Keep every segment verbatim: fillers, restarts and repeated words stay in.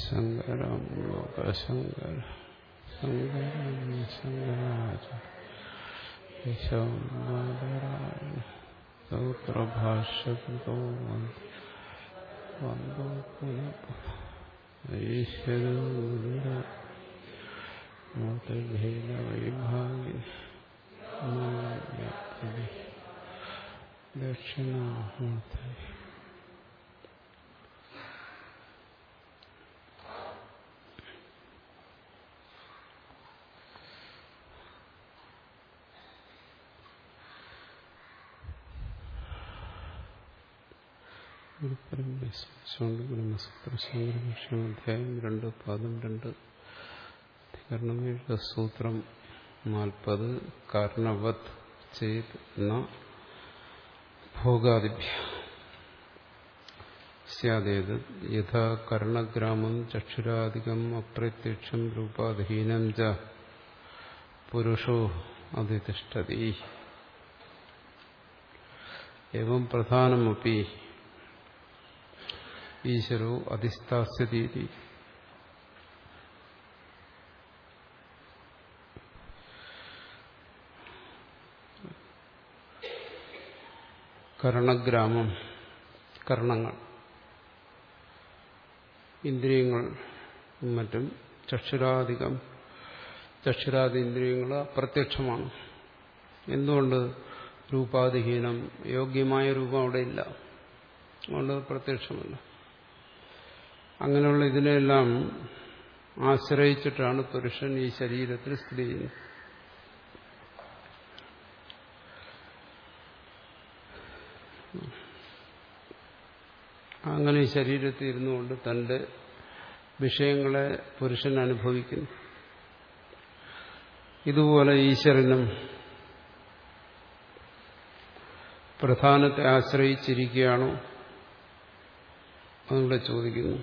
ശങ്കരം ലോകശങ്കര ശങ്കരം ശങ്കരാചാര്യ സൂത്രഭാഷ്യകൃതോ വന്ദോ പുനഃ ഈശ്വരോ മൂർത്തിഭേദ വൈഭാഗി ദക്ഷിണാമൂർത്തി. ബ്രഹ്മസൂത്രാധ്യായം രണ്ട് പാദം രണ്ട് അധികരണം സൂത്രം നാൽപ്പത്. കാരണവത് ചേത് ന ഭോഗാദിഭ്യ സ്യാദേത് യഥാ കർണഗ്രാമം ചക്ഷുരാദികം അപ്രത്യക്ഷം രൂപാധീനം ച പുരുഷോ അധിതിഷ്ഠതി. ഏവം പ്രധാനമപി ഈശ്വരോ അധിസ്ഥാസ്യതി. കർണഗ്രാമം, കർണങ്ങൾ, ഇന്ദ്രിയങ്ങൾ മറ്റും ചക്ഷുരാധികം, ചക്ഷുരാദി ഇന്ദ്രിയങ്ങൾ അപ്രത്യക്ഷമാണ്. എന്തുകൊണ്ട്? രൂപാധിഹീനം, യോഗ്യമായ രൂപം അവിടെ ഇല്ല, അതുകൊണ്ട് പ്രത്യക്ഷമല്ല. അങ്ങനെയുള്ള ഇതിനെല്ലാം ആശ്രയിച്ചിട്ടാണ് പുരുഷൻ ഈ ശരീരത്തിൽ സ്ഥിതി ചെയ്യുന്നത്. അങ്ങനെ ഈ ശരീരത്തിൽ ഇരുന്നുകൊണ്ട് തന്റെ വിഷയങ്ങളെ പുരുഷൻ അനുഭവിക്കുന്നു. ഇതുപോലെ ഈശ്വരനും പ്രധാനത്തെ ആശ്രയിച്ചിരിക്കുകയാണോ അതിവിടെ ചോദിക്കുന്നു.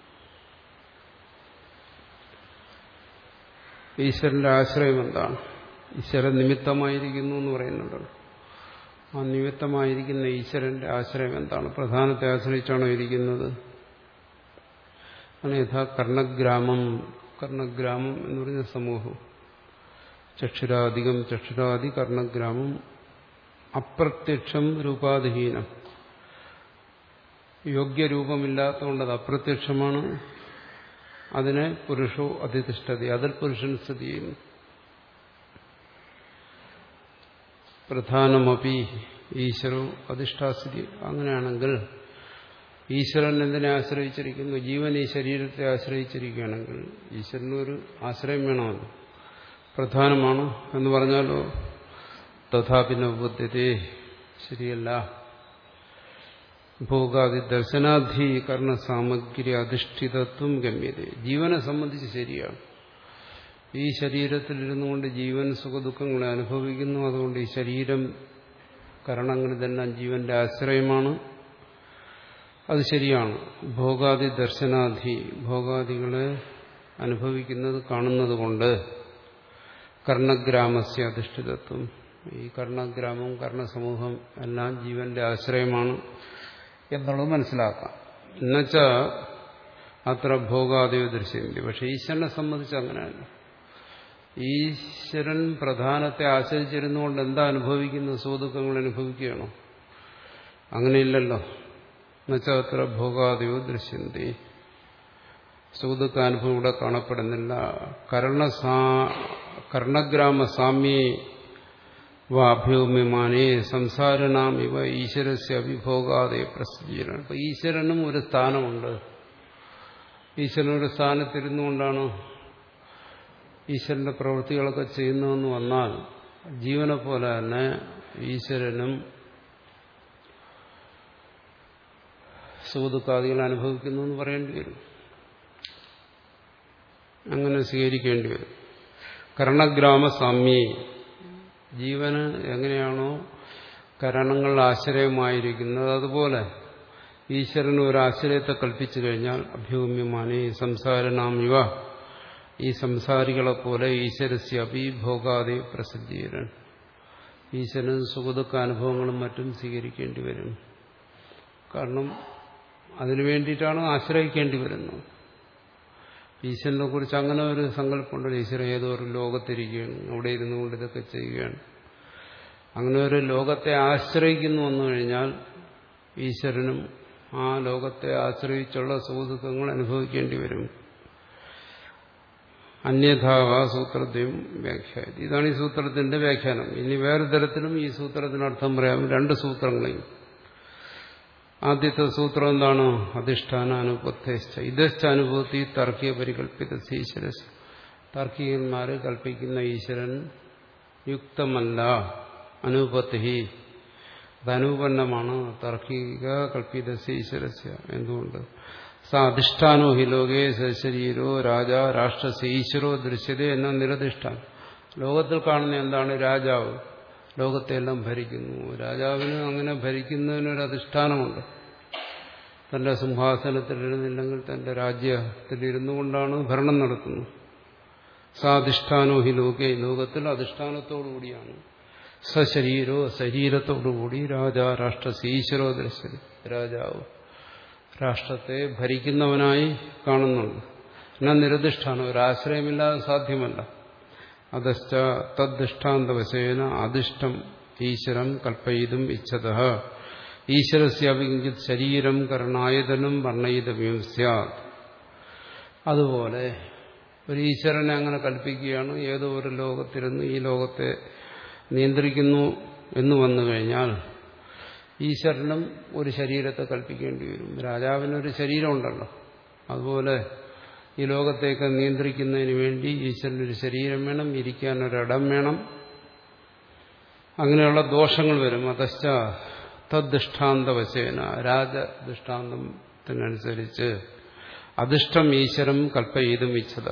ഈശ്വരന്റെ ആശ്രയം എന്താണ്? ഈശ്വരൻ നിമിത്തമായിരിക്കുന്നു എന്ന് പറയുന്നുണ്ടല്ലോ. ആ നിമിത്തമായിരിക്കുന്ന ഈശ്വരന്റെ ആശ്രയം എന്താണ്? പ്രധാനത്തെ ആശ്രയിച്ചാണോ ഇരിക്കുന്നത്? അങ്ങനെ യഥാ കർണഗ്രാമം, കർണഗ്രാമം എന്ന് പറയുന്ന സമൂഹം, ചക്ഷുരാധികം, ചക്ഷുരാദി കർണഗ്രാമം അപ്രത്യക്ഷം രൂപാധിഹീനം, യോഗ്യരൂപമില്ലാത്തതുകൊണ്ട് അപ്രത്യക്ഷമാണ്. അതിനെ പുരുഷോ അധിതിഷ്ഠതി, അതിൽ പുരുഷൻ സ്ഥിതി ചെയ്യുന്നു. പ്രധാനമപി ഈശ്വരോ അധിഷ്ഠാസ്ഥിതി. അങ്ങനെയാണെങ്കിൽ ഈശ്വരൻ എന്തിനെ ആശ്രയിച്ചിരിക്കുന്നു? ജീവൻ ഈ ശരീരത്തെ ആശ്രയിച്ചിരിക്കുകയാണെങ്കിൽ ഈശ്വരനൊരു ആശ്രയം വേണമല്ലോ. പ്രധാനമാണ് എന്ന് പറഞ്ഞാലോ തഥാപിന്ന ഉപദ്ധ്യതേ, ശരിയല്ല. ഭോഗാദി ദർശനാധീകരണ സാമഗ്രി അധിഷ്ഠിതത്വം ഗമ്യത. ജീവനെ സംബന്ധിച്ച് ശരിയാണ്. ഈ ശരീരത്തിൽ ഇരുന്നു കൊണ്ട് ജീവൻ സുഖദുഃഖങ്ങളെ അനുഭവിക്കുന്നു. അതുകൊണ്ട് ഈ ശരീരം, കരണങ്ങൾ ഇതെല്ലാം ജീവന്റെ ആശ്രയമാണ്. അത് ശരിയാണ്. ഭോഗാദി ദർശനാധി, ഭോഗാദികളെ അനുഭവിക്കുന്നത് കാണുന്നത് കൊണ്ട് കർണഗ്രാമസ്യ അധിഷ്ഠിതത്വം, ഈ കർണഗ്രാമം, കർണസമൂഹം എല്ലാം ജീവന്റെ ആശ്രയമാണ് എന്നുള്ളത് മനസ്സിലാക്കാം. എന്നുവെച്ചാൽ അത്ര ഭോഗാദിയോ ദൃശ്യമില്ല. പക്ഷെ ഈശ്വരനെ സംബന്ധിച്ച് അങ്ങനെയല്ല. ഈശ്വരൻ പ്രധാനത്തെ ആശ്രയിച്ചിരുന്നുകൊണ്ട് എന്താ അനുഭവിക്കുന്നത്? സുഖദുഃഖങ്ങൾ അനുഭവിക്കുകയാണോ? അങ്ങനെയില്ലല്ലോ. എന്നുവെച്ചാൽ അത്ര ഭോഗാദിയോ ദൃശ്യന്തി, സുഖദുഃഖാനുഭവം ഇവിടെ കാണപ്പെടുന്നില്ല. കർണസാ കർണഗ്രാമ സാമ്യേ വാഭ്യോമ്യമാനേ സംസാരണാം ഇവ ഈശ്വരസ്യ അഭിഭോഗാദേ പ്രസിദ്ധീകരണം. അപ്പൊ ഈശ്വരനും ഒരു സ്ഥാനമുണ്ട്. ഈശ്വരനൊരു സ്ഥാനത്തിരുന്നുകൊണ്ടാണ് ഈശ്വരന്റെ പ്രവൃത്തികളൊക്കെ ചെയ്യുന്നതെന്ന് വന്നാൽ ജീവനെ പോലെ തന്നെ ഈശ്വരനും സുഖദുഃഖാദികൾ അനുഭവിക്കുന്നു എന്ന് പറയേണ്ടി വരും. അങ്ങനെ സ്വീകരിക്കേണ്ടി വരും. കർണഗ്രാമ സാമ്യേ, ജീവന് എങ്ങനെയാണോ കരണങ്ങൾ ആശ്രയമായിരിക്കുന്നത് അതുപോലെ ഈശ്വരന് ഒരു ആശ്രയത്തെ കൽപ്പിച്ചു കഴിഞ്ഞാൽ അഭ്യൂമ്യമാനേ സംസാരണാം ഇവ, ഈ സംസാരികളെപ്പോലെ ഈശ്വരസ്യ അഭിഭോഗാദി പ്രസിദ്ധീകരൻ, ഈശ്വരൻ സുഖദുഃഖ അനുഭവങ്ങളും മറ്റും സ്വീകരിക്കേണ്ടി വരും. കാരണം അതിനു വേണ്ടിയിട്ടാണ് ആശ്രയിക്കേണ്ടി വരുന്നത്. ഈശ്വരനെ കുറിച്ച് അങ്ങനെ ഒരു സങ്കല്പമുണ്ടല്ലോ, ഈശ്വരൻ ഏതോ ഒരു ലോകത്തിരിക്കുകയാണ്, അവിടെ ഇരുന്നു കൊണ്ട് ഇതൊക്കെ ചെയ്യുകയാണ്. അങ്ങനെ ഒരു ലോകത്തെ ആശ്രയിക്കുന്നു വന്നു കഴിഞ്ഞാൽ ഈശ്വരനും ആ ലോകത്തെ ആശ്രയിച്ചുള്ള സുഖദുഃഖങ്ങൾ അനുഭവിക്കേണ്ടി വരും. അന്യഥാവ സൂത്രദ്വയം വ്യാഖ്യാനം. ഇതാണ് ഈ സൂത്രത്തിന്റെ വ്യാഖ്യാനം. ഇനി വേറെ തരത്തിലും ഈ സൂത്രത്തിനർത്ഥം പറയാം. രണ്ട് സൂത്രങ്ങളെയും. ആദ്യത്തെ സൂത്രം എന്താണ്? അധിഷ്ഠാന അനുപത്തേശ്ച ഇതശ്ച അനുഭൂതി തർക്കിയ പരികല്പിത ഈശ്വര. താർക്കികന്മാര് കൽപ്പിക്കുന്ന ഈശ്വരൻ യുക്തമല്ല, അനുപത്തി അത് അനുപന്നമാണ്. താർക്കിക കൽപ്പിത ഈശ്വരസ്യ. എന്തുകൊണ്ട്? സ അധിഷ്ഠാനോ ഹി ലോകേ സശരീരോ രാജ രാഷ്ട്രസ ഈശ്വരോ ദൃശ്യത എന്ന നിരധിഷ്ഠാനം. ലോകത്തിൽ കാണുന്ന എന്താണ്? രാജാവ് ലോകത്തെല്ലാം ഭരിക്കുന്നു. രാജാവിന് അങ്ങനെ ഭരിക്കുന്നതിനൊരു അധിഷ്ഠാനമുണ്ട്. തന്റെ സിംഹാസനത്തിലിരുന്നില്ലെങ്കിൽ തന്റെ രാജ്യത്തിലിരുന്നു കൊണ്ടാണ് ഭരണം നടത്തുന്നത്. സാധിഷ്ഠാനോ ഹി ലോകേ ലോകത്തിൽ അധിഷ്ഠാനത്തോടുകൂടിയാണ്. സശരീരോ ശരീരത്തോടുകൂടി രാജ രാഷ്ട്ര ഈശ്വരോ ദൃശ്യത രാജാവ് രാഷ്ട്രത്തെ ഭരിക്കുന്നവനായി കാണുന്നുണ്ട്. എന്നാൽ നിരധിഷ്ഠാനം ഒരാശ്രയമില്ലാതെ സാധ്യമല്ല. അധശ്ച തദ്ദൃഷ്ടാന്തവശേന അധിഷ്ഠം ഈശ്വരം കൽപ്പയിതും ഇച്ഛത ഈശ്വരസ്യാപി കിഞ്ചിത് ശരീരം കർണായതനം വർണ്ണയിതവ്യം സ്യാത്. അതുപോലെ ഒരു ഈശ്വരനെ അങ്ങനെ കൽപ്പിക്കുകയാണ്. ഏതോ ഒരു ലോകത്തിരുന്ന് ഈ ലോകത്തെ നിയന്ത്രിക്കുന്നു എന്ന് വന്നു കഴിഞ്ഞാൽ ഈശ്വരനും ഒരു ശരീരത്തെ കൽപ്പിക്കേണ്ടി വരും. രാജാവിനൊരു ശരീരമുണ്ടല്ലോ, അതുപോലെ ഈ ലോകത്തേക്ക് നിയന്ത്രിക്കുന്നതിന് വേണ്ടി ഈശ്വരനൊരു ശരീരം വേണം, ഇരിക്കാനൊരിടം വേണം. അങ്ങനെയുള്ള ദോഷങ്ങൾ വരും. അതശ്ച തദ്ദൃഷ്ടാന്തവശേന രാജദൃഷ്ടാന്തത്തിനനുസരിച്ച് അധിഷ്ഠം ഈശ്വരം കൽപ്പയിതും ഇച്ഛത.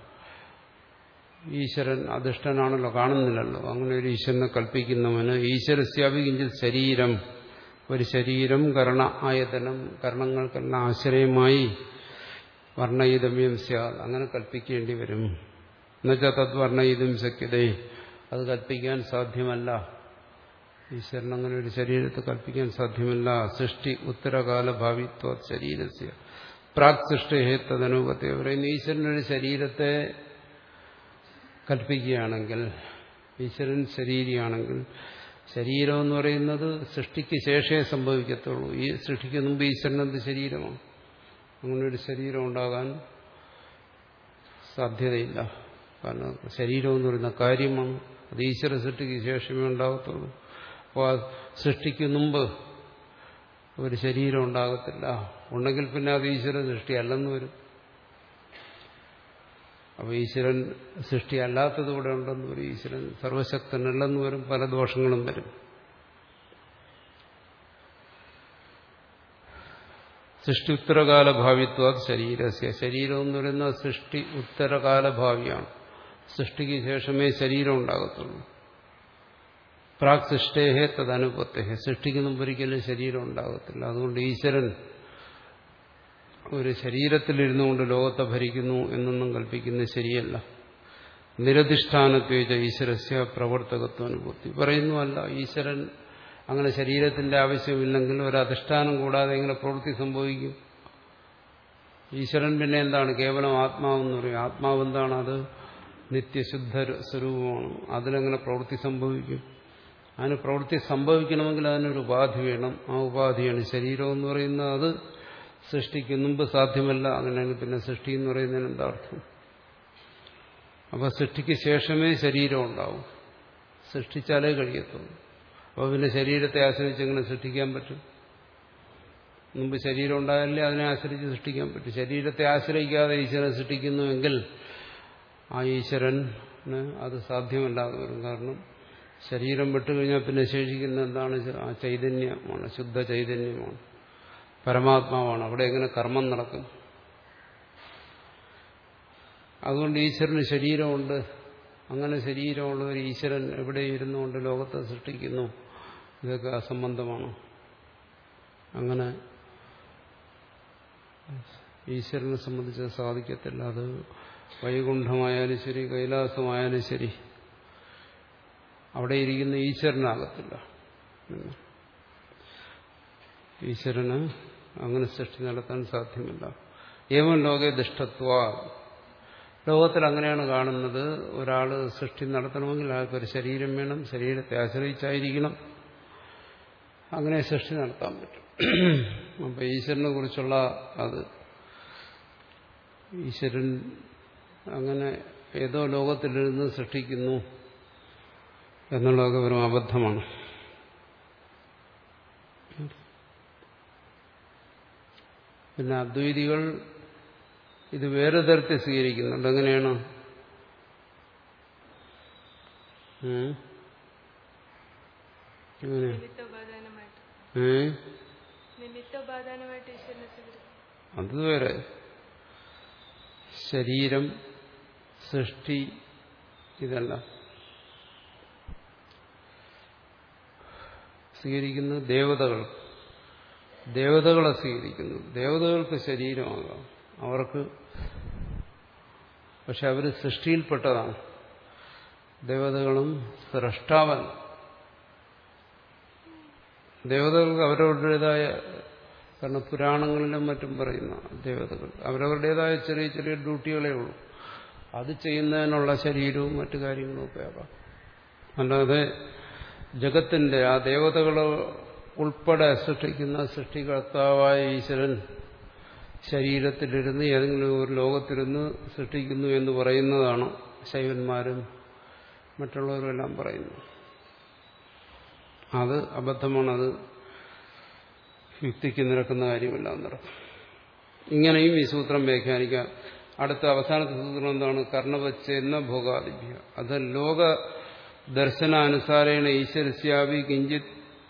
ഈശ്വരൻ അധിഷ്ഠനാണല്ലോ, കാണുന്നില്ലല്ലോ. അങ്ങനെ ഒരു ഈശ്വരനെ കൽപ്പിക്കുന്നവന് ഈശ്വരസ്യാപി കിഞ്ചിത് ശരീരം ഒരു ശരീരം കർണ ആയതനം കർണങ്ങൾക്കെല്ലാം ആശ്രയമായി വർണ്ണയിതമ്യം സ്യാത് അങ്ങനെ കൽപ്പിക്കേണ്ടി വരും. എന്നുവെച്ചാൽ തത് വർണ്ണയിതും ശക്യതേ അത് കൽപ്പിക്കാൻ സാധ്യമല്ല. ഈശ്വരൻ അങ്ങനെ ഒരു ശരീരത്തെ കൽപ്പിക്കാൻ സാധ്യമല്ല. സൃഷ്ടി ഉത്തരകാല ഭാവിത്വ ശരീരസ്യ പ്രാക് സൃഷ്ടി തദനുപത്തെ പറയുന്ന ഈശ്വരനൊരു ശരീരത്തെ കൽപ്പിക്കുകയാണെങ്കിൽ, ഈശ്വരൻ ശരീരിയാണെങ്കിൽ, ശരീരം എന്ന് പറയുന്നത് സൃഷ്ടിക്ക് ശേഷമേ സംഭവിക്കത്തുള്ളൂ. ഈ സൃഷ്ടിക്ക് മുമ്പ് ഈശ്വരനെന്ത് ശരീരമാണ്? അങ്ങനെ ഒരു ശരീരം ഉണ്ടാകാൻ സാധ്യതയില്ല. കാരണം ശരീരം എന്ന് പറയുന്ന കാര്യമാണ്, അത് ഈശ്വര സൃഷ്ടിക്ക് ശേഷമേ ഉണ്ടാകത്തുള്ളൂ. അപ്പോൾ ആ സൃഷ്ടിക്ക് മുമ്പ് ഒരു ശരീരം ഉണ്ടാകത്തില്ല. ഉണ്ടെങ്കിൽ പിന്നെ അത് ഈശ്വര സൃഷ്ടി അല്ലെന്ന് വരും. അപ്പോൾ ഈശ്വരൻ സൃഷ്ടി അല്ലാത്തത് കൂടെ ഉണ്ടെന്ന് വരും. ഈശ്വരൻ സർവശക്തനല്ലെന്ന് വരും. പല ദോഷങ്ങളും വരും. സൃഷ്ടി ഉത്തരകാല ഭാവിത്വ ശരീരസ്യ ശരീരം എന്ന് പറയുന്നത് സൃഷ്ടി ഉത്തരകാല ഭാവിയാണ്. സൃഷ്ടിക്ക് ശേഷമേ ശരീരം ഉണ്ടാകത്തുള്ളൂ. പ്രാക് സൃഷ്ടേഹേ തദനുപത്തേഹേ സൃഷ്ടിക്ക് മുമ്പൊരിക്കലും ശരീരം ഉണ്ടാകത്തില്ല. അതുകൊണ്ട് ഈശ്വരൻ ഒരു ശരീരത്തിലിരുന്നു കൊണ്ട് ലോകത്തെ ഭരിക്കുന്നു എന്നൊന്നും കൽപ്പിക്കുന്നത് ശരിയല്ല. നിരധിഷ്ഠാനത്വേജ ഈശ്വരസ്യ പ്രവർത്തകത്വ അനുഭൂതി പറയുന്നു. അല്ല, ഈശ്വരൻ അങ്ങനെ ശരീരത്തിന്റെ ആവശ്യമില്ലെങ്കിൽ ഒരധിഷ്ഠാനം കൂടാതെ എങ്ങനെ പ്രവൃത്തി സംഭവിക്കും? ഈശ്വരൻ പിന്നെ എന്താണ്? കേവലം ആത്മാവെന്ന് പറയും. ആത്മാവ് എന്താണ്? അത് നിത്യശുദ്ധ സ്വരൂപമാണ്. അതിലെങ്ങനെ പ്രവൃത്തി സംഭവിക്കും? അതിന് പ്രവൃത്തി സംഭവിക്കണമെങ്കിൽ അതിനൊരു ഉപാധി വേണം. ആ ഉപാധിയാണ് ശരീരം എന്ന് പറയുന്നത്. അത് സൃഷ്ടിക്ക് മുമ്പ് സാധ്യമല്ല. അങ്ങനെയാണെങ്കിൽ പിന്നെ സൃഷ്ടി എന്ന് പറയുന്നതിന് എന്താ അർത്ഥം? അപ്പോൾ സൃഷ്ടിക്ക് ശേഷമേ ശരീരം ഉണ്ടാവും. സൃഷ്ടിച്ചാലേ കഴിയത്തുള്ളൂ. അപ്പോൾ പിന്നെ ശരീരത്തെ ആശ്രയിച്ച് എങ്ങനെ സൃഷ്ടിക്കാൻ പറ്റും? മുമ്പ് ശരീരം ഉണ്ടായാലേ അതിനെ ആശ്രയിച്ച് സൃഷ്ടിക്കാൻ പറ്റും. ശരീരത്തെ ആശ്രയിക്കാതെ ഈശ്വരൻ സൃഷ്ടിക്കുന്നുവെങ്കിൽ ആ ഈശ്വരന് അത് സാധ്യമല്ലാതെ വരും. കാരണം ശരീരം വിട്ടുകഴിഞ്ഞാൽ പിന്നെ ശേഷിക്കുന്ന എന്താണ്? ആ ചൈതന്യമാണ്, ശുദ്ധ ചൈതന്യമാണ്, പരമാത്മാവാണ്. അവിടെ എങ്ങനെ കർമ്മം നടക്കും? അതുകൊണ്ട് ഈശ്വരന് ശരീരമുണ്ട്. അങ്ങനെ ശരീരമുള്ള ഒരു ഈശ്വരൻ എവിടെ ഇരുന്നുകൊണ്ട് ലോകത്തെ സൃഷ്ടിക്കുന്നു? ഇതൊക്കെ അസംബന്ധമാണ്. അങ്ങനെ ഈശ്വരനെ സംബന്ധിച്ച് സാധിക്കത്തില്ല. അത് വൈകുണ്ഠമായാലും ശരി, കൈലാസമായാലും ശരി, അവിടെ ഇരിക്കുന്ന ഈശ്വരനാകത്തില്ല. ഈശ്വരന് അങ്ങനെ സൃഷ്ടി നടത്താൻ സാധ്യമല്ല. ഏവം ലോകേ ദുഷ്ടത്വ ലോകത്തിൽ അങ്ങനെയാണ് കാണുന്നത്. ഒരാൾ സൃഷ്ടി നടത്തണമെങ്കിൽ അയാൾക്കൊരു ശരീരം വേണം, ശരീരത്തെ ആശ്രയിച്ചായിരിക്കണം, അങ്ങനെ സൃഷ്ടി നടത്താൻ പറ്റും. അപ്പം ഈശ്വരനെ കുറിച്ചുള്ള അത് ഈശ്വരൻ അങ്ങനെ ഏതോ ലോകത്തിലിരുന്ന് സൃഷ്ടിക്കുന്നു എന്നുള്ളതൊക്കെ വെറും അബദ്ധമാണ്. പിന്നെ അദ്വൈതികൾ ഇത് വേറെ തരത്തിൽ സ്വീകരിക്കുന്നുണ്ട്. എങ്ങനെയാണ്? അത് വേറെ. ശരീരം, സൃഷ്ടി, ഇതല്ല സ്വീകരിക്കുന്നത് ദേവതകൾ. ദേവതകളെ സ്വീകരിക്കുന്നു. ദേവതകൾക്ക് ശരീരമാകാം അവർക്ക്, പക്ഷെ അവർ സൃഷ്ടിയിൽപ്പെട്ടതാണ്. ദേവതകളും സ്രഷ്ടാവൻ. ദേവതകൾക്ക് അവരവരുടേതായ, കാരണം പുരാണങ്ങളിലും മറ്റും പറയുന്ന ദേവതകൾ അവരവരുടേതായ ചെറിയ ചെറിയ ഡ്യൂട്ടികളേ ഉള്ളൂ. അത് ചെയ്യുന്നതിനുള്ള ശരീരവും മറ്റു കാര്യങ്ങളും ഒക്കെ ആകാം. അല്ലാതെ ജഗത്തിന്റെ ആ ദേവതകൾ ഉൾപ്പെടെ സൃഷ്ടിക്കുന്ന സൃഷ്ടികർത്താവായ ഈശ്വരൻ ശരീരത്തിലിരുന്ന് ഏതെങ്കിലും ഒരു ലോകത്തിരുന്ന് സൃഷ്ടിക്കുന്നു എന്ന് പറയുന്നതാണ് ശൈവന്മാരും മറ്റുള്ളവരുമെല്ലാം പറയുന്നത്. അത് അബദ്ധമാണത്, യുക്തിക്ക് നിരക്കുന്ന കാര്യമല്ല എന്നർത്ഥം. ഇങ്ങനെയും ഈ സൂത്രം വ്യാഖ്യാനിക്കാം. അടുത്ത അവസാനത്തെ സൂത്രം എന്താണ്? കർണവച്ചെന്ന ഭോഗാദിഭ്യ. അത് ലോക ദർശനാനുസാരേണ ഈശ്വരസ്യാവി കിഞ്ചിത്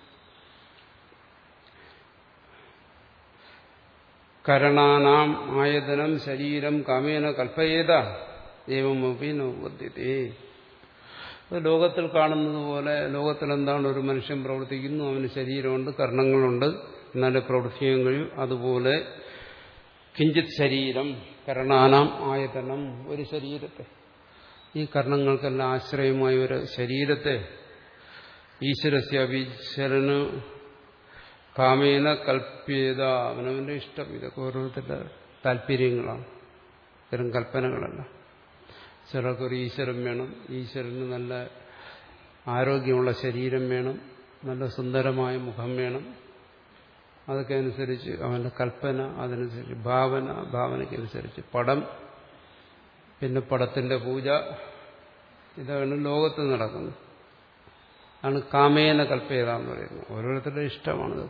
കരണാനാം ആയതനം ശരീരം കാമേന കൽപ്പയേത ഏവമപി നോപദ്ധ്യതേ. ലോകത്തിൽ കാണുന്നത് പോലെ ലോകത്തിൽ എന്താണ്? ഒരു മനുഷ്യൻ പ്രവർത്തിക്കുന്നു, അവന് ശരീരമുണ്ട്, കർണങ്ങളുണ്ട്, എന്നാലേ പ്രവർത്തിക്കാൻ കഴിയും. അതുപോലെ കിഞ്ചിത് ശരീരം കരണാനാം ആയതനം, ഒരു ശരീരത്തെ, ഈ കർണങ്ങൾക്കെല്ലാം ആശ്രയമായ ഒരു ശരീരത്തെ ഈശ്വരസ്യ ഈശ്വരന് കാമേന കൽപ്യത, അവനവന്റെ ഇഷ്ടം. ഇതൊക്കെ ഓരോരുത്തരുടെ താല്പര്യങ്ങളാണ്, ഇത്തരം കൽപ്പനകളല്ല. ചിലർക്കൊരു ഈശ്വരൻ വേണം, ഈശ്വരന് നല്ല ആരോഗ്യമുള്ള ശരീരം വേണം, നല്ല സുന്ദരമായ മുഖം വേണം. അതൊക്കെ അനുസരിച്ച് അവന്റെ കൽപ്പന, അതനുസരിച്ച് ഭാവന, ഭാവനയ്ക്കനുസരിച്ച് പടം, പിന്നെ പടത്തിന്റെ പൂജ, ഇതാണ് ലോകത്ത് നടക്കുന്നത്. ആണ് കാമേന കൽപ്പേത എന്ന് പറയുന്നത്. ഓരോരുത്തരുടെ ഇഷ്ടമാണിത്.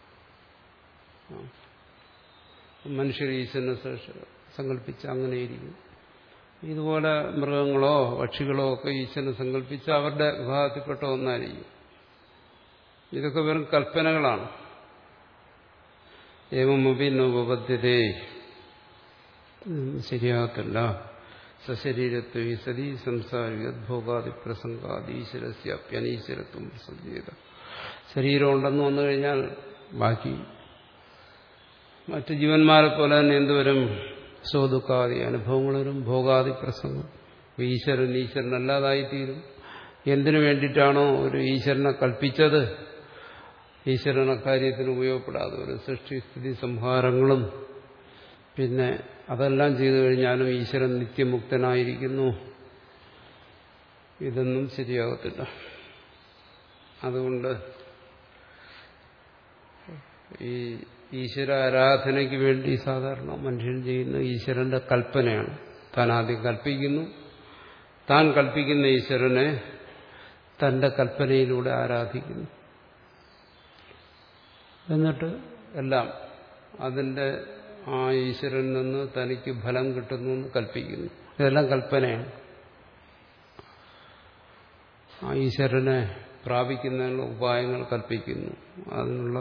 മനുഷ്യർ ഈശ്വരനെ സങ്കല്പിച്ച് അങ്ങനെയിരിക്കും. ഇതുപോലെ മൃഗങ്ങളോ പക്ഷികളോ ഒക്കെ ഈശ്വരനെ സങ്കല്പിച്ച് അവരുടെ വിഭാഗത്തിൽപ്പെട്ട ഒന്നായിരിക്കും. ഇതൊക്കെ വെറും കൽപ്പനകളാണ്. ഏവമപി നോപദ്ധ്യതേ, ശരിയാകത്തില്ല. സശരീരത്വ ഈ സതി സംസാരികോകാദി പ്രസംഗാദി ഈശ്വരസ്യപ്യനീശ്വരത്വം പ്രസംഗീത. ശരീരം ഉണ്ടെന്ന് വന്നു കഴിഞ്ഞാൽ ബാക്കി മറ്റു ജീവന്മാരെ പോലെ തന്നെ എന്തുവരും? സ്വദുഃഖാദി അനുഭവങ്ങൾ വരും, ഭോഗാദി പ്രസംഗം. ഈശ്വരൻ ഈശ്വരനല്ലാതായിത്തീരും. എന്തിനു വേണ്ടിയിട്ടാണോ ഒരു ഈശ്വരനെ കൽപ്പിച്ചത്, ഈശ്വരൻ അക്കാര്യത്തിന് ഉപയോഗപ്പെടാതെ ഒരു സൃഷ്ടിസ്ഥിതി സംഹാരങ്ങളും പിന്നെ അതെല്ലാം ചെയ്തു കഴിഞ്ഞാലും ഈശ്വരൻ നിത്യമുക്തനായിരിക്കുന്നു. ഇതൊന്നും ശരിയാകത്തില്ല. അതുകൊണ്ട് ഈ ഈശ്വര ആരാധനയ്ക്ക് വേണ്ടി സാധാരണ മനുഷ്യൻ ചെയ്യുന്ന ഈശ്വരന്റെ കൽപ്പനയാണ്. താൻ ആദ്യം കൽപ്പിക്കുന്നു, താൻ കൽപ്പിക്കുന്ന ഈശ്വരനെ തന്റെ കൽപ്പനയിലൂടെ ആരാധിക്കുന്നു. എന്നിട്ട് എല്ലാം അതിന്റെ ആ ഈശ്വരനിൽ നിന്ന് തനിക്ക് ഫലം കിട്ടുന്നു എന്ന് കൽപ്പിക്കുന്നു. ഇതെല്ലാം കൽപ്പനയാണ്. ആ ഈശ്വരനെ പ്രാപിക്കുന്നതിനുള്ള ഉപായങ്ങൾ കൽപ്പിക്കുന്നു, അതിനുള്ള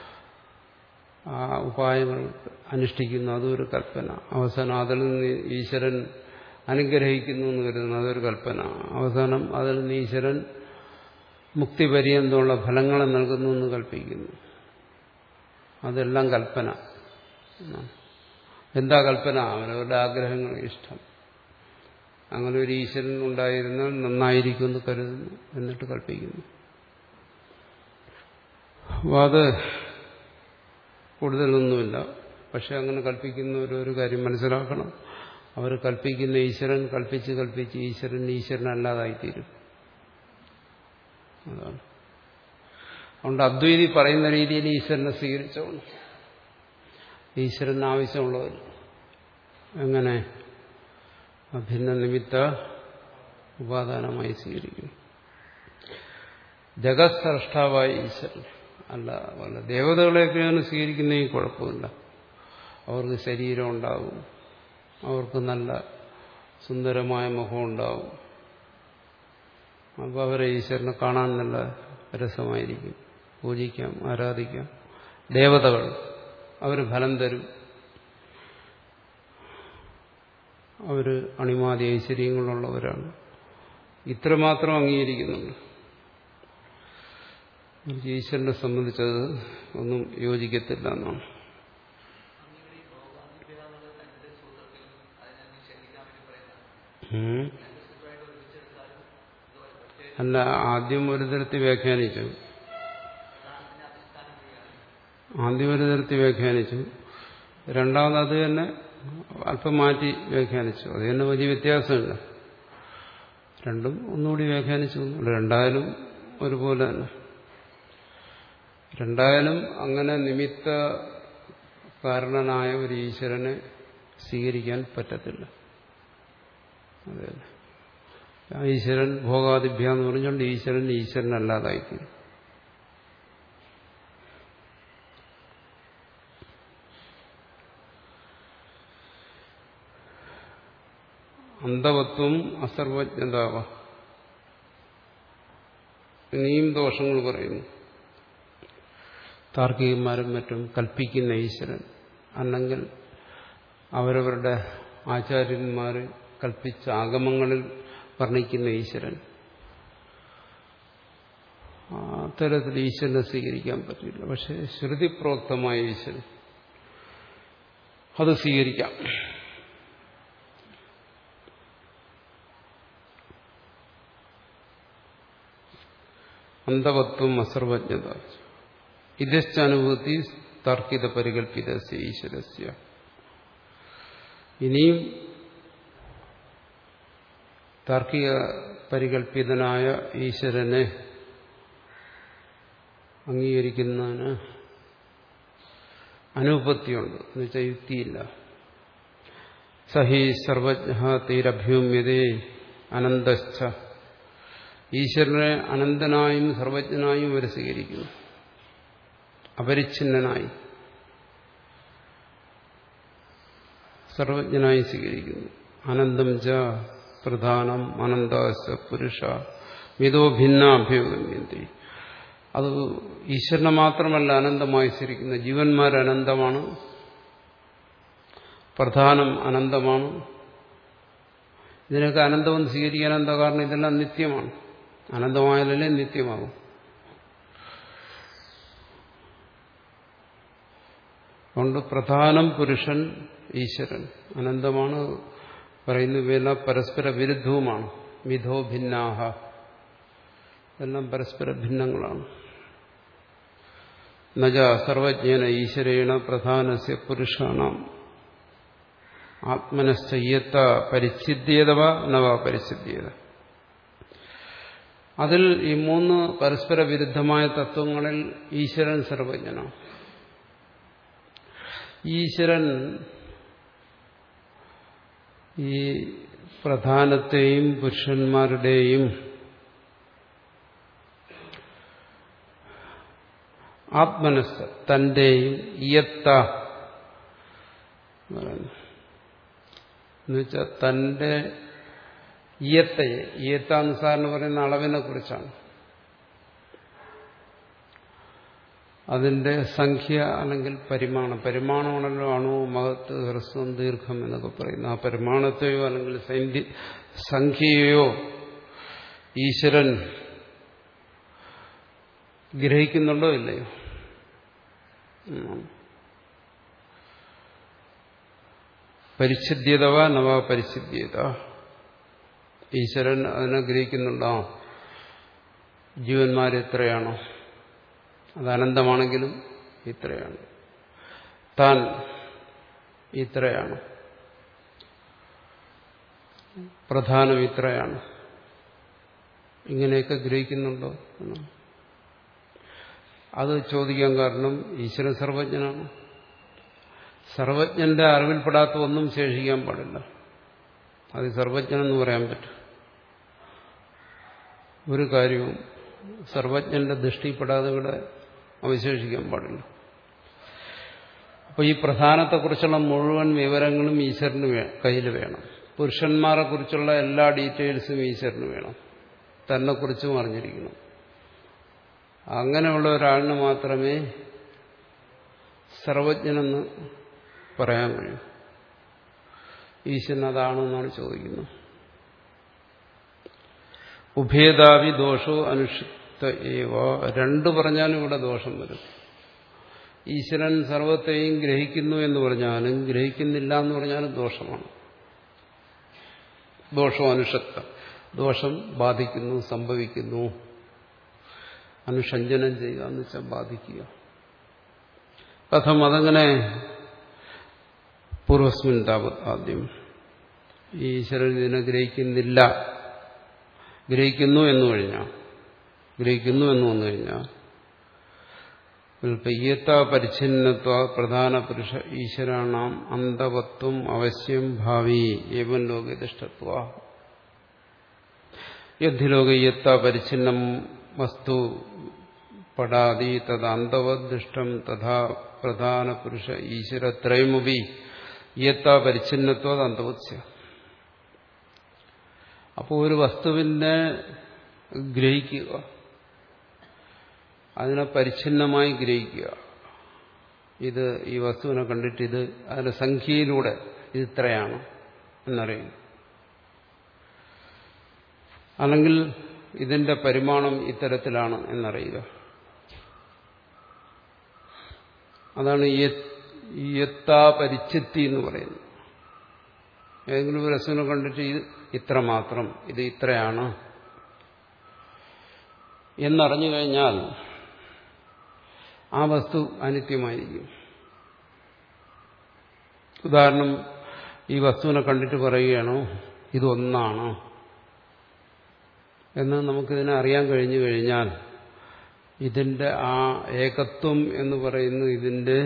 ആ ഉപായങ്ങൾ അനുഷ്ഠിക്കുന്നു, അതൊരു കൽപ്പന. അവസാനം അതിൽ നിന്ന് ഈശ്വരൻ അനുഗ്രഹിക്കുന്നു എന്ന് കരുതുന്നു, അതൊരു കൽപ്പന. അവസാനം അതിൽ നിന്ന് ഈശ്വരൻ മുക്തിപര്യന്തമുള്ള ഫലങ്ങളെ നൽകുന്നു എന്ന് കൽപ്പിക്കുന്നു. അതെല്ലാം കൽപ്പന. എന്താ കൽപ്പന? അവരവരുടെ ആഗ്രഹങ്ങൾ, ഇഷ്ടം. അങ്ങനെ ഒരു ഈശ്വരൻ ഉണ്ടായിരുന്നാൽ നന്നായിരിക്കും എന്ന് കരുതുന്നു, എന്നിട്ട് കൽപ്പിക്കുന്നു. അപ്പോൾ അത് കൂടുതലൊന്നുമില്ല. പക്ഷെ അങ്ങനെ കൽപ്പിക്കുന്ന ഒരു കാര്യം മനസ്സിലാക്കണം, അവർ കൽപ്പിക്കുന്ന ഈശ്വരൻ കൽപ്പിച്ച് കൽപ്പിച്ച് ഈശ്വരൻ ഈശ്വരനല്ലാതായിത്തീരും. അതാണ്. അതുകൊണ്ട് അദ്വൈതി പറയുന്ന രീതിയിൽ ഈശ്വരനെ സ്വീകരിച്ചോളൂ. ഈശ്വരന് ആവശ്യമുള്ളവർ എങ്ങനെ അഭിന്ന നിമിത്ത ഉപാദാനമായി സ്വീകരിക്കുന്നു. ജഗത് സ്രഷ്ടാവായ ഈശ്വരൻ അല്ല വല്ല ദേവതകളെയൊക്കെയാണ് സ്വീകരിക്കുന്നതെങ്കിൽ കുഴപ്പമില്ല. അവർക്ക് ശരീരം ഉണ്ടാവും, അവർക്ക് നല്ല സുന്ദരമായ മുഖം ഉണ്ടാവും. അപ്പോൾ അവരെ ഈശ്വരനെ കാണാൻ നല്ല രസമായിരിക്കും, പൂജിക്കാം, ആരാധിക്കാം. ദേവതകൾ അവർ ഫലം തരും, അവർ അണിമാതി ഐശ്വര്യങ്ങളുള്ളവരാണ്. ഇത്രമാത്രം അംഗീകരിക്കുന്നുണ്ട്. ഈശ്വരനെ സംബന്ധിച്ചത് ഒന്നും യോജിക്കത്തില്ല എന്നാണ്. അല്ല, ആദ്യം ഒരു തരത്തിൽ വ്യാഖ്യാനിച്ചു ആദ്യം ഒരു തരത്തിൽ വ്യാഖ്യാനിച്ചു രണ്ടാമത് അത് തന്നെ അല്പം മാറ്റി വ്യാഖ്യാനിച്ചു. അത് തന്നെ വലിയ വ്യത്യാസമില്ല. രണ്ടും ഒന്നുകൂടി വ്യാഖ്യാനിച്ചു. രണ്ടായാലും ഒരുപോലെ തന്നെ. രണ്ടായാലും അങ്ങനെ നിമിത്ത കാരണനായ ഒരു ഈശ്വരനെ സ്വീകരിക്കാൻ പറ്റത്തില്ല. അതെ, ഈശ്വരൻ ഭോഗാദിഭ്യ എന്ന് പറഞ്ഞുകൊണ്ട് ഈശ്വരൻ ഈശ്വരനല്ലാതായിത്തീരും. അന്ധവത്വം അസർവജ്ഞതാവ. ഇനിയും ദോഷങ്ങൾ പറയുന്നു. താർക്കികന്മാരും മറ്റും കൽപ്പിക്കുന്ന ഈശ്വരൻ, അല്ലെങ്കിൽ അവരവരുടെ ആചാര്യന്മാർ കൽപ്പിച്ച ആഗമങ്ങളിൽ വർണ്ണിക്കുന്ന ഈശ്വരൻ, അത്തരത്തിൽ ഈശ്വരനെ സ്വീകരിക്കാൻ പറ്റില്ല. പക്ഷെ ശ്രുതിപ്രോക്തമായ ഈശ്വരൻ അത് സ്വീകരിക്കാം. അന്ധവത്വം അസർവജ്ഞത ഇതശ്ചാനുഭൂതി താർക്കിക പരികല്പിത ഈശ്വരസ്യ. ഇനിയും താർക്കിക പരികല്പിതനായ ഈശ്വരനെ അംഗീകരിക്കുന്നതിന് അനുപത്തിയുണ്ട്, എന്നുവെച്ചാൽ യുക്തിയില്ല. സഹി സർവജ്ഞ തീരഭ്യൂമ്യതേ അനന്തശ്ച. ഈശ്വരനെ അനന്തനായും സർവജ്ഞനായും അവർ സ്വീകരിക്കുന്നു, അപരിച്ഛിന്നനായി സർവജ്ഞനായി സ്വീകരിക്കുന്നു. അനന്തം ച പ്രധാനം അനന്താസ പുരുഷ മിതോ ഭിന്നാഭ്യോഗന്യന്തി. അത് ഈശ്വരനെ മാത്രമല്ല അനന്തമായി സ്വീകരിക്കുന്ന ജീവന്മാർ അനന്തമാണ്, പ്രധാനം അനന്തമാണ്. ഇതിനൊക്കെ അനന്തമെന്ന് സ്വീകരിക്കാൻ എന്താ കാരണം? ഇതെല്ലാം നിത്യമാണ്. അനന്തമായാലല്ലേ നിത്യമാകും. അതുകൊണ്ട് പ്രധാനം പുരുഷൻ ഈശ്വരൻ അനന്തമാണ് പറയുന്ന ഇവയെല്ലാം പരസ്പര വിരുദ്ധവുമാണ്. മിഥോ ഭിന്നാഹ, ഇതെല്ലാം പരസ്പര ഭിന്നങ്ങളാണ്. നജ സർവജ്ഞേന ഈശ്വരേണ പ്രധാനസ്യ പുരുഷാണാം ആത്മനശ്ചയ്യത്ത പരിച്ഛിദ്ധ്യേതവ നവ പരിച്ഛിദ്ധ്യേത. അതിൽ ഈ മൂന്ന് പരസ്പര വിരുദ്ധമായ തത്വങ്ങളിൽ ഈശ്വരൻ സർവജ്ഞനാണ്. ഈശ്വരൻ ഈ പ്രധാനത്തെയും പുരുഷന്മാരുടെയും ആത്മനസ് തന്റെയും ഇയത്ത എന്നുവെച്ചാൽ തന്റെ ഇയത്തയെ, ഇയത്താനുസാരെന്ന് പറയുന്ന അളവിനെ കുറിച്ചാണ്. അതിന്റെ സംഖ്യ അല്ലെങ്കിൽ പരിമാണം. പരിമാണമാണല്ലോ അണു, മഹത്ത്, ഹ്രസ്വം, ദീർഘം എന്നൊക്കെ പറയുന്നത്. ആ പരിമാണത്തെയോ അല്ലെങ്കിൽ സംഖ്യയോ ഈശ്വരൻ ഗ്രഹിക്കുന്നുണ്ടോ ഇല്ലയോ? പരിച്ഛിദ്ധ്യതവ നവ പരിച്ഛിദ്ധ്യത. ഈശ്വരൻ അതിനെ ഗ്രഹിക്കുന്നുണ്ടോ? ജീവന്മാരെത്രയാണോ അത് അനന്തമാണെങ്കിലും ഇത്രയാണ്, താൻ ഇത്രയാണ്. പ്രധാനം ഇത്രയാണ്. ഇങ്ങനെയൊക്കെ ഗ്രഹിക്കുന്നുണ്ടോ എന്നാണ്. അത് ചോദിക്കാൻ കാരണം ഈശ്വരൻ സർവജ്ഞനാണ്. സർവജ്ഞന്റെ അറിവിൽപ്പെടാത്ത ഒന്നും ശേഷിക്കാൻ പാടില്ല. അത് സർവജ്ഞനെന്ന് പറയാൻ പറ്റും. ഒരു കാര്യവും സർവജ്ഞന്റെ ദൃഷ്ടിപ്പെടാതെ ഇവിടെ അവശേഷിക്കാൻ പാടില്ല. അപ്പോൾ ഈ പ്രധാനത്തെക്കുറിച്ചുള്ള മുഴുവൻ വിവരങ്ങളും ഈശ്വരന് കയ്യിൽ വേണം. പുരുഷന്മാരെ കുറിച്ചുള്ള എല്ലാ ഡീറ്റെയിൽസും ഈശ്വരന് വേണം. തന്നെക്കുറിച്ചും അറിഞ്ഞിരിക്കണം. അങ്ങനെയുള്ള ഒരാളിന് മാത്രമേ സർവജ്ഞനെന്ന് പറയാൻ കഴിയൂ. ഈശ്വരൻ അതാണെന്നാണ് ചോദിക്കുന്നത്. ഉഭേദാവി ദോഷോ അനുഷിക്ത ഏവ. രണ്ടു പറഞ്ഞാലും ഇവിടെ ദോഷം വരും. ഈശ്വരൻ സർവത്തെയും ഗ്രഹിക്കുന്നു എന്ന് പറഞ്ഞാലും ഗ്രഹിക്കുന്നില്ല എന്ന് പറഞ്ഞാലും ദോഷമാണ്. ദോഷം അനുഷക്ത. ദോഷം ബാധിക്കുന്നു, സംഭവിക്കുന്നു. അനുഷഞ്ജനം ചെയ്യുക എന്ന് വെച്ചാൽ ബാധിക്കുക. കഥം അതങ്ങനെ പൂർവസ്മിൻ താവത്. ആദ്യം ഈശ്വരൻ ഇതിനെ ഗ്രഹിക്കുന്നില്ല, ഗ്രഹിക്കുന്നു എന്ന് കഴിഞ്ഞാൽ ഗ്രഹിക്കുന്നു എന്ന് വന്നു കഴിഞ്ഞാൽ യത്ത പരിച്ഛിന്നത്വ പ്രധാന പുരുഷ ഈശ്വരാണാം അന്തവത്വം അവശ്യം ഭാവി ഏവൻ ലോകദിഷ്ടത്വ. യദ്ധിലോക യത്ത പരിച്ഛിന്നം വസ്തു പടാതി തത് അന്തവദ്ദിഷ്ടം തഥാ പ്രധാന പുരുഷ ഈശ്വരത്രയമുപി യത്ത പരിച്ഛിന്നത്വ അന്തവത്സ്യ. അപ്പോൾ ഒരു വസ്തുവിനെ ഗ്രഹിക്കുക, അതിനെ പരിച്ഛിന്നമായി ഗ്രഹിക്കുക. ഇത് ഈ വസ്തുവിനെ കണ്ടിട്ട് ഇത് അതിന്റെ സംഖ്യയിലൂടെ ഇത് ഇത്രയാണ് എന്നറിയുന്നു. അല്ലെങ്കിൽ ഇതിന്റെ പരിമാണം ഇത്തരത്തിലാണ് എന്നറിയുക. അതാണ് യത്താ പരിച്ഛിത്തി എന്ന് പറയുന്നത്. ഏതെങ്കിലും ഒരു വസ്തുവിനെ കണ്ടിട്ട് ഇത് ഇത്ര മാത്രം, ഇത് ഇത്രയാണ് എന്നറിഞ്ഞു കഴിഞ്ഞാൽ ആ വസ്തു അനിത്യമായിരിക്കും. ഉദാഹരണം, ഈ വസ്തുവിനെ കണ്ടിട്ട് പറയുകയാണോ ഇതൊന്നാണ് എന്ന് നമുക്കിതിനെ അറിയാൻ കഴിഞ്ഞു കഴിഞ്ഞാൽ ഇതിന്റെ ആ ഏകത്വം എന്ന് പറയുന്നത് ഇതിന്റെ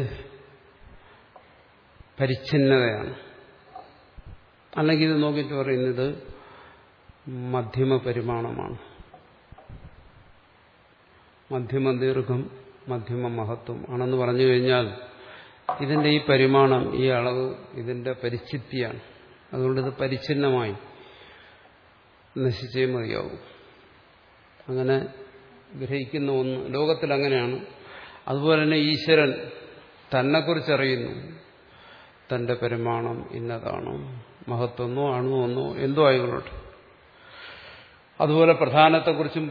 പരിച്ഛിന്നതയാണ്. അല്ലെങ്കിൽ ഇത് നോക്കിയിട്ട് പറയുന്നത് മധ്യമ പരിമാണമാണ്, മധ്യമ ദീർഘം, മധ്യമ മഹത്വം ആണെന്ന് പറഞ്ഞു കഴിഞ്ഞാൽ ഇതിന്റെ ഈ പരിമാണം, ഈ അളവ് ഇതിന്റെ പരിച്ഛിത്തിയാണ്. അതുകൊണ്ട് ഇത് പരിച്ഛിന്നമായി നശിച്ചേ മതിയാവും. അങ്ങനെ ഗ്രഹിക്കുന്ന ഒന്ന് ലോകത്തിൽ അങ്ങനെയാണ്. അതുപോലെ തന്നെ ഈശ്വരൻ തന്നെക്കുറിച്ചറിയുന്നു. തന്റെ പരിമാണം ഇന്നതാണോ, മഹത്വമോ അണുവോ ഒന്നോ എന്തോ ആയിക്കൊള്ളട്ടെ. അതുപോലെ പ്രധാനത്തെക്കുറിച്ചും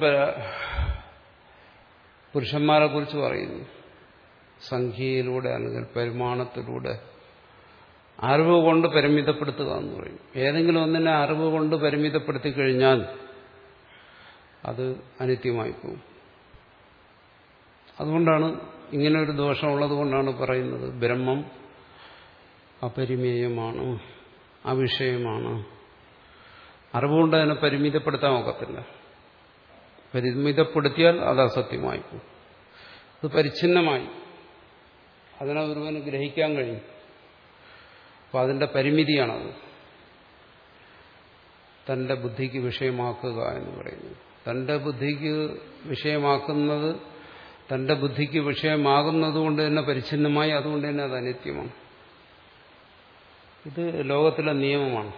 പുരുഷന്മാരെ കുറിച്ചും അറിയുന്നു. സംഖ്യയിലൂടെ അല്ലെങ്കിൽ പരിമാണത്തിലൂടെ അറിവ് കൊണ്ട് പരിമിതപ്പെടുത്തുക എന്ന് പറയും. ഏതെങ്കിലും ഒന്നിനെ അറിവ് കൊണ്ട് പരിമിതപ്പെടുത്തി കഴിഞ്ഞാൽ അത് അനിത്യമായി പോകും. അതുകൊണ്ടാണ് ഇങ്ങനെ ഒരു ദോഷമുള്ളത് കൊണ്ടാണ് പറയുന്നത് ബ്രഹ്മം അപരിമേയമാണ്, അവിഷയമാണ്. അറിവുകൊണ്ട് അതിനെ പരിമിതപ്പെടുത്താൻ ഒക്കത്തില്ല. പരിമിതപ്പെടുത്തിയാൽ അത് അസത്യമായി പോകും. അത് പരിച്ഛിന്നമായി അതിനെ ഒരുവന് ഗ്രഹിക്കാൻ കഴിയും. അപ്പം അതിന്റെ പരിമിതിയാണത്. തന്റെ ബുദ്ധിക്ക് വിഷയമാക്കുക എന്ന് പറയുന്നത്. തന്റെ ബുദ്ധിക്ക് വിഷയമാക്കുന്നത് തന്റെ ബുദ്ധിക്ക് വിഷയമാകുന്നത് കൊണ്ട് തന്നെ പരിച്ഛിന്നമായി, അതുകൊണ്ട് തന്നെ അത് അനിത്യമാണ്. ഇത് ലോകത്തിലെ നിയമമാണ്.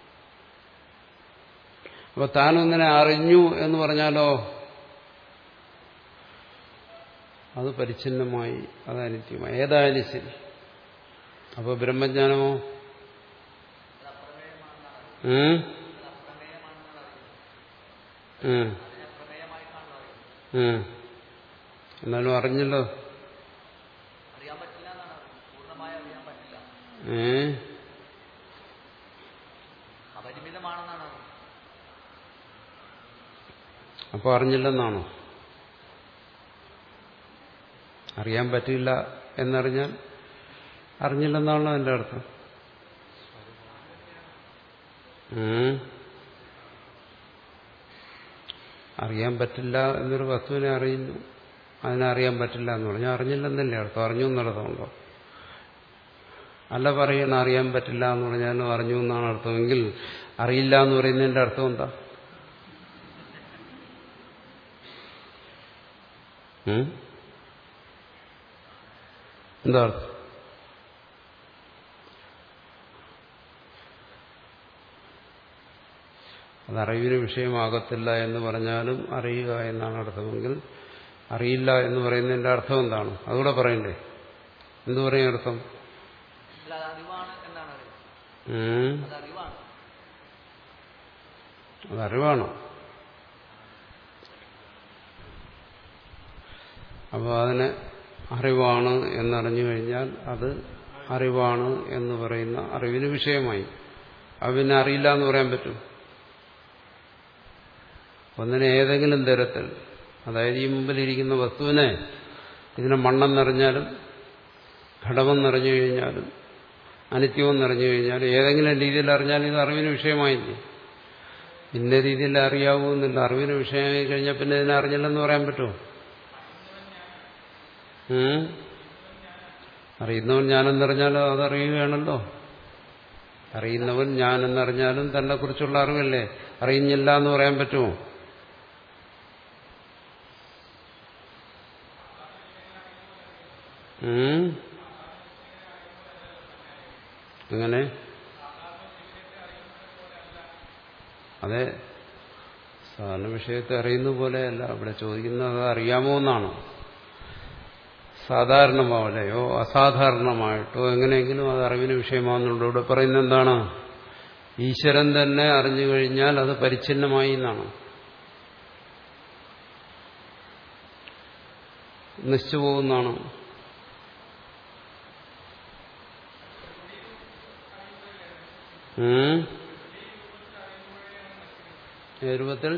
അപ്പൊ താനൊന്നിനെ അറിഞ്ഞു എന്ന് പറഞ്ഞാലോ അത് പരിച്ഛിന്നമായി, അത് അനിത്യമായി. ഏതായാലും ശരി. അപ്പൊ ബ്രഹ്മജ്ഞാനമോ എന്നാലും അറിഞ്ഞല്ലോ. ഏ അപ്പൊ അറിഞ്ഞില്ലെന്നാണോ? അറിയാൻ പറ്റില്ല എന്നറിഞ്ഞാൽ അറിഞ്ഞില്ലെന്നാണല്ലോ എൻ്റെ അർത്ഥം. അറിയാൻ പറ്റില്ല എന്നൊരു വസ്തുവിനെ അറിയുന്നു, അതിനെ അറിയാൻ പറ്റില്ല എന്ന് പറഞ്ഞാൽ അറിഞ്ഞില്ലെന്നല്ലേ അർത്ഥം? അറിഞ്ഞു എന്നർത്ഥമുണ്ടോ? അല്ല പറയണ അറിയാൻ പറ്റില്ല എന്ന് പറഞ്ഞാൽ അറിഞ്ഞു എന്നാണ് അർത്ഥമെങ്കിൽ അറിയില്ല എന്ന് പറയുന്നതിന്റെ അർത്ഥം എന്താ? എന്താ അർത്ഥം? അത് അറിവിന് വിഷയമാകത്തില്ല എന്ന് പറഞ്ഞാലും അറിയുക എന്നാണ് അർത്ഥമെങ്കിൽ അറിയില്ല എന്ന് പറയുന്നതിന്റെ അർത്ഥം എന്താണ്? അതുകൂടെ പറയണ്ടേ? എന്തു പറയും അർത്ഥം? അതറിവാണോ? അപ്പോൾ അതിനെ അറിവാണ് എന്നറിഞ്ഞു കഴിഞ്ഞാൽ അത് അറിവാണ് എന്ന് പറയുന്ന അറിവിന് വിഷയമായി. അത് പിന്നെ അറിയില്ല എന്ന് പറയാൻ പറ്റും? ഒന്നിനെ ഏതെങ്കിലും തരത്തിൽ, അതായത് ഈ മുമ്പിലിരിക്കുന്ന വസ്തുവിനെ ഇതിനെ മണ്ണെന്നറിഞ്ഞാലും ഘടമെന്നറിഞ്ഞു കഴിഞ്ഞാലും അനിത്യമെന്നറിഞ്ഞു കഴിഞ്ഞാലും ഏതെങ്കിലും രീതിയിൽ അറിഞ്ഞാൽ ഇത് അറിവിന് വിഷയമായില്ലേ? ഇന്ന രീതിയിൽ അറിയാവൂന്നില്ല. അറിവിന് വിഷയമായി കഴിഞ്ഞാൽ പിന്നെ ഇതിനെ അറിഞ്ഞില്ലെന്ന് പറയാൻ പറ്റുമോ? അറിയുന്നവൻ ഞാനെന്നറിഞ്ഞാലോ അത് അറിയുകയാണല്ലോ. അറിയുന്നവൻ ഞാനെന്നറിഞ്ഞാലും തന്നെ കുറിച്ചുള്ള അറിവല്ലേ? അറിയുന്നില്ല എന്ന് പറയാൻ പറ്റുമോ? അങ്ങനെ അതെ, സാധാരണ വിഷയത്തെ അറിയുന്ന പോലെയല്ല ഇവിടെ ചോദിക്കുന്നത്. അത് അറിയാമോ എന്നാണ്. സാധാരണ പോലെയോ അസാധാരണമായിട്ടോ എങ്ങനെയെങ്കിലും അത് അറിവിന് വിഷയമാകുന്നുള്ളൂ. ഇവിടെ പറയുന്നത് എന്താണ്? ഈശ്വരൻ തന്നെ അറിഞ്ഞു കഴിഞ്ഞാൽ അത് പരിച്ഛിന്നമായി എന്നാണ്. നശിച്ചു പോകുന്നതാണ്. രൂപത്തിൽ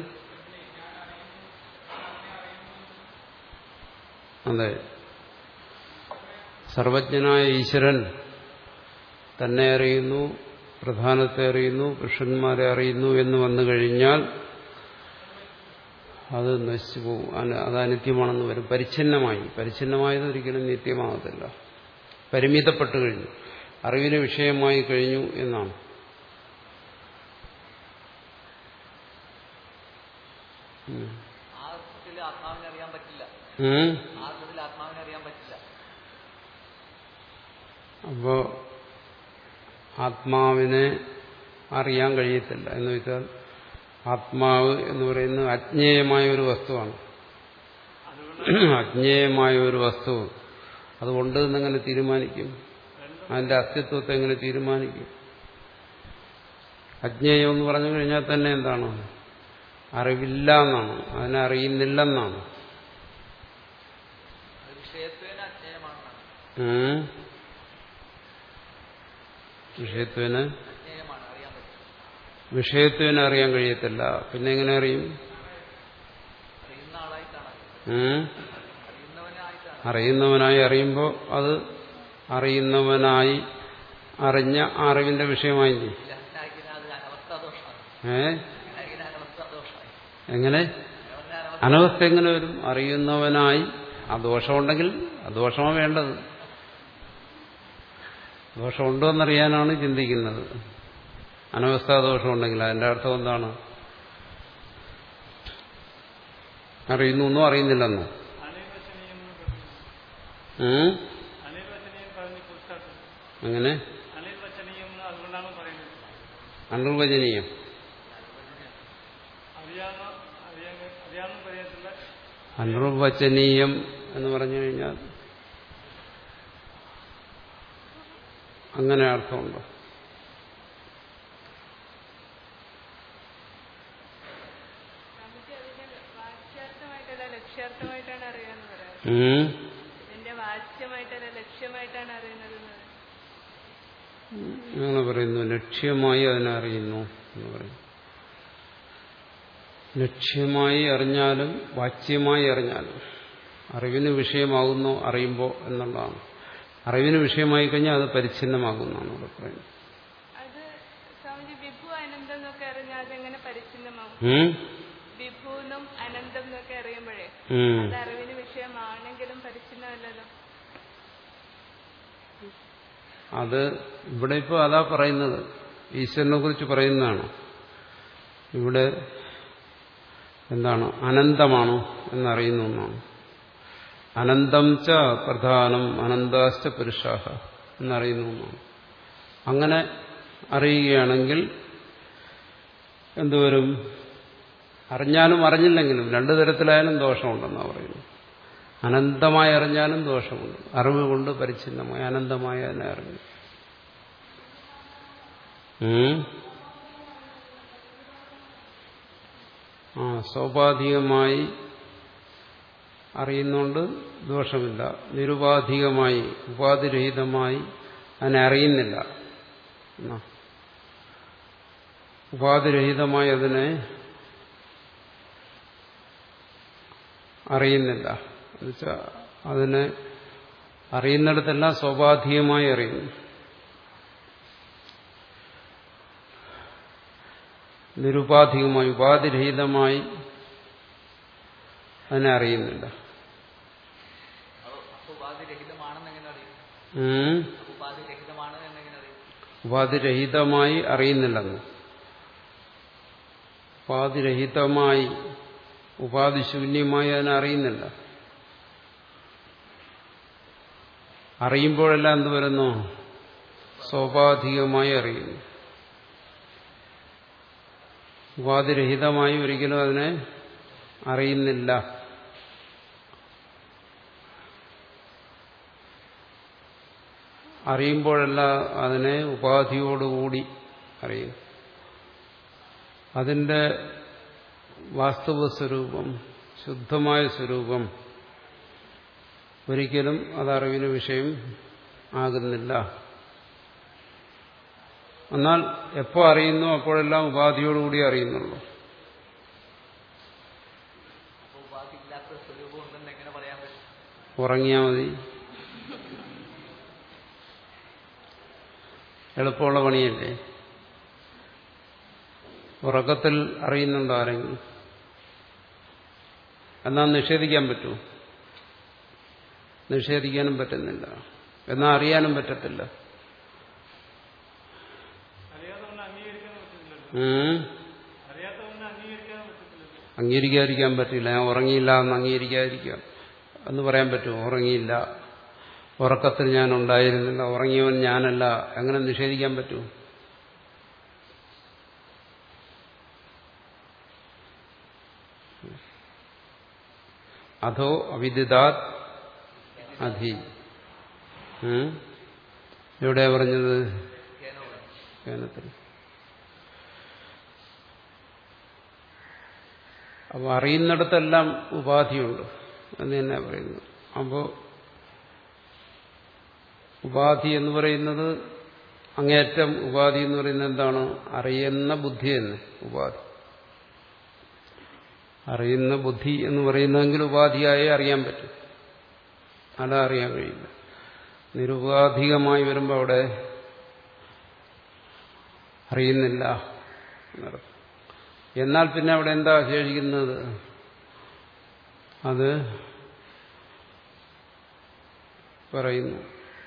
അതെ, സർവജ്ഞനായ ഈശ്വരൻ തന്നെ അറിയുന്നു, പ്രധാനത്തെ അറിയുന്നു, പുരുഷന്മാരെ അറിയുന്നു എന്ന് വന്നു കഴിഞ്ഞാൽ അത് നശിച്ചു പോകും. അത് അനിത്യമാണെന്ന് വരും. പരിച്ഛിന്നമായി. പരിച്ഛിന്നമായത് ഒരിക്കലും നിത്യമാകത്തില്ല. പരിമിതപ്പെട്ടു കഴിഞ്ഞു, അറിവിന് വിഷയമായി കഴിഞ്ഞു എന്നാണ്. അപ്പോ ആത്മാവിനെ അറിയാൻ കഴിയത്തില്ല എന്ന് വെച്ചാൽ ആത്മാവ് എന്ന് പറയുന്നത് അജ്ഞേയമായ ഒരു വസ്തുവാണ്. അജ്ഞേയമായ ഒരു വസ്തു അതുകൊണ്ട് എന്നെങ്ങനെ തീരുമാനിക്കും? അതിന്റെ അസ്തിത്വത്തെ എങ്ങനെ തീരുമാനിക്കും? അജ്ഞേയം എന്ന് പറഞ്ഞു കഴിഞ്ഞാൽ തന്നെ എന്താണ്? അറിവില്ല എന്നാണ്, അതിനെ അറിയുന്നില്ലെന്നാണ്. വിഷയത്വന് വിഷയത്വന് അറിയാൻ കഴിയത്തില്ല. പിന്നെ എങ്ങനെ അറിയും? അറിയുന്നവനായി അറിയുമ്പോൾ അത് അറിയുന്നവനായി അറിഞ്ഞ അറിവിന്റെ വിഷയമായി. ഏ എങ്ങനെ അനവസ്ഥ എങ്ങനെ വരും? അറിയുന്നവനായി ആ ദോഷമുണ്ടെങ്കിൽ ആ ദോഷമാണ് വേണ്ടത്. ദോഷമുണ്ടോ എന്നറിയാനാണ് ചിന്തിക്കുന്നത്. അനവസ്ഥാ ദോഷമുണ്ടെങ്കിൽ അതിന്റെ അർത്ഥം എന്താണ്? അറിയുന്നു എന്നോ അറിയുന്നില്ലെന്നോ? അങ്ങനെ അനിർവചനീയം. അനിർവചനീയം എന്ന് പറഞ്ഞു കഴിഞ്ഞാൽ അങ്ങനെ അർത്ഥമുണ്ടോ? അങ്ങനെ പറയുന്നു. ലക്ഷ്യമായി അതിനെ അറിയുന്നു എന്ന് പറയുന്നു. ലക്ഷ്യമായി അറിഞ്ഞാലും വാച്യമായി അറിഞ്ഞാലും അറിവിന് വിഷയമാകുന്നു അറിയുമ്പോൾ എന്നുള്ളതാണ്. അറിവിന് വിഷയമായി കഴിഞ്ഞാൽ അത് പരിച്ഛിന്നമാകുന്നതാണ് ഇവിടെ പറയുന്നത്. വിഭു പരിച്ഛിന്നം അനന്തം എന്നൊക്കെ അറിയുമ്പോഴേ അത് അറിവിന് വിഷയമാണെങ്കിലും പരിച്ഛിന്നമല്ലല്ലോ. അത് ഇവിടെ ഇപ്പൊ അതാ പറയുന്നത്, ഈശ്വരനെ കുറിച്ച് പറയുന്നതാണ്. ഇവിടെ എന്താണ്, അനന്തമാണോ എന്നറിയുന്ന ഒന്നാണ്. അനന്തം ച പ്രധാനം അനന്താശ്ച പുരുഷാഹ എന്നറിയുന്ന ഒന്നാണ്. അങ്ങനെ അറിയുകയാണെങ്കിൽ എന്തുവരും? അറിഞ്ഞാലും അറിഞ്ഞില്ലെങ്കിലും രണ്ടു തരത്തിലായാലും ദോഷമുണ്ടെന്നാണ് പറയുന്നത്. അനന്തമായി അറിഞ്ഞാലും ദോഷമുണ്ട്. അറിവ് കൊണ്ട് പരിച്ഛിന്നമായി അനന്തമായി അതിനെ അറിഞ്ഞു. ആ സോപാധികമായി അറിയുന്നുണ്ട്, ദോഷമില്ല. നിരുപാധികമായി ഉപാധിരഹിതമായി അതിനെ അറിയുന്നില്ല. ഉപാധിരഹിതമായി അതിനെ അറിയുന്നില്ല എന്നുവെച്ചാൽ അതിനെ അറിയുന്നിടത്തെല്ലാം സ്വാഭാവികമായി അറിയുന്നു. നിരുപാധികമായി ഉപാധിരഹിതമായി അതിനെ അറിയുന്നില്ല. ഉപാധിരഹിതമായി അറിയുന്നില്ലെന്ന്. ഉപാധിരഹിതമായി ഉപാധിശൂന്യമായി അതിനെ അറിയുന്നില്ല. അറിയുമ്പോഴെല്ലാം എന്ത് വരുന്നു? സ്വാഭാവികമായി അറിയുന്നു. ഉപാധിരഹിതമായി ഒരിക്കലും അതിനെ അറിയുന്നില്ല. അറിയുമ്പോഴെല്ലാം അതിനെ ഉപാധിയോടുകൂടി അറിയും. അതിന്റെ വാസ്തവ സ്വരൂപം, ശുദ്ധമായ സ്വരൂപം ഒരിക്കലും അതറിവിന് വിഷയം ആകുന്നില്ല. എന്നാൽ എപ്പോ അറിയുന്നു അപ്പോഴെല്ലാം ഉപാധിയോടുകൂടി അറിയുന്നുള്ളൂ. ഉറങ്ങിയാൽ മതി. എളുപ്പമുള്ള പണിയല്ലേ? ഉറക്കത്തിൽ അറിയുന്നുണ്ടോ ആരെങ്കിലും? എന്നാൽ നിഷേധിക്കാൻ പറ്റുമോ? നിഷേധിക്കാനും പറ്റുന്നില്ല. എന്നാൽ അറിയാനും പറ്റത്തില്ല. അംഗീകരിക്കാതിരിക്കാൻ പറ്റില്ല. ഞാൻ ഉറങ്ങിയില്ല എന്ന് അംഗീകരിക്കാതിരിക്കാം എന്ന് പറയാൻ പറ്റുമോ? ഉറങ്ങിയില്ല, ഉറക്കത്തിൽ ഞാൻ ഉണ്ടായിരുന്നില്ല, ഉറങ്ങിയവൻ ഞാനല്ല, എങ്ങനെ നിഷേധിക്കാൻ പറ്റുമോ? അധോ അവിദിതാത് അധി. എവിടെയാ പറഞ്ഞത്? കേനത്തിൽ. അപ്പോൾ അറിയുന്നിടത്തെല്ലാം ഉപാധിയുണ്ട് എന്ന് തന്നെ പറയുന്നു. അപ്പോൾ ഉപാധി എന്ന് പറയുന്നത് അങ്ങേയറ്റം ഉപാധി എന്ന് പറയുന്നത് എന്താണ്? അറിയുന്ന ബുദ്ധി തന്നെ ഉപാധി. അറിയുന്ന ബുദ്ധി എന്ന് പറയുന്നതെങ്കിൽ ഉപാധിയായി അറിയാൻ പറ്റും, അല്ല അറിയാൻ കഴിയില്ല. നിരുപാധികമായി വരുമ്പോൾ അവിടെ അറിയുന്നില്ല എന്നർത്ഥം. എന്നാൽ പിന്നെ അവിടെ എന്താ ശേഷിക്കുന്നത്? അത് പറയുന്നു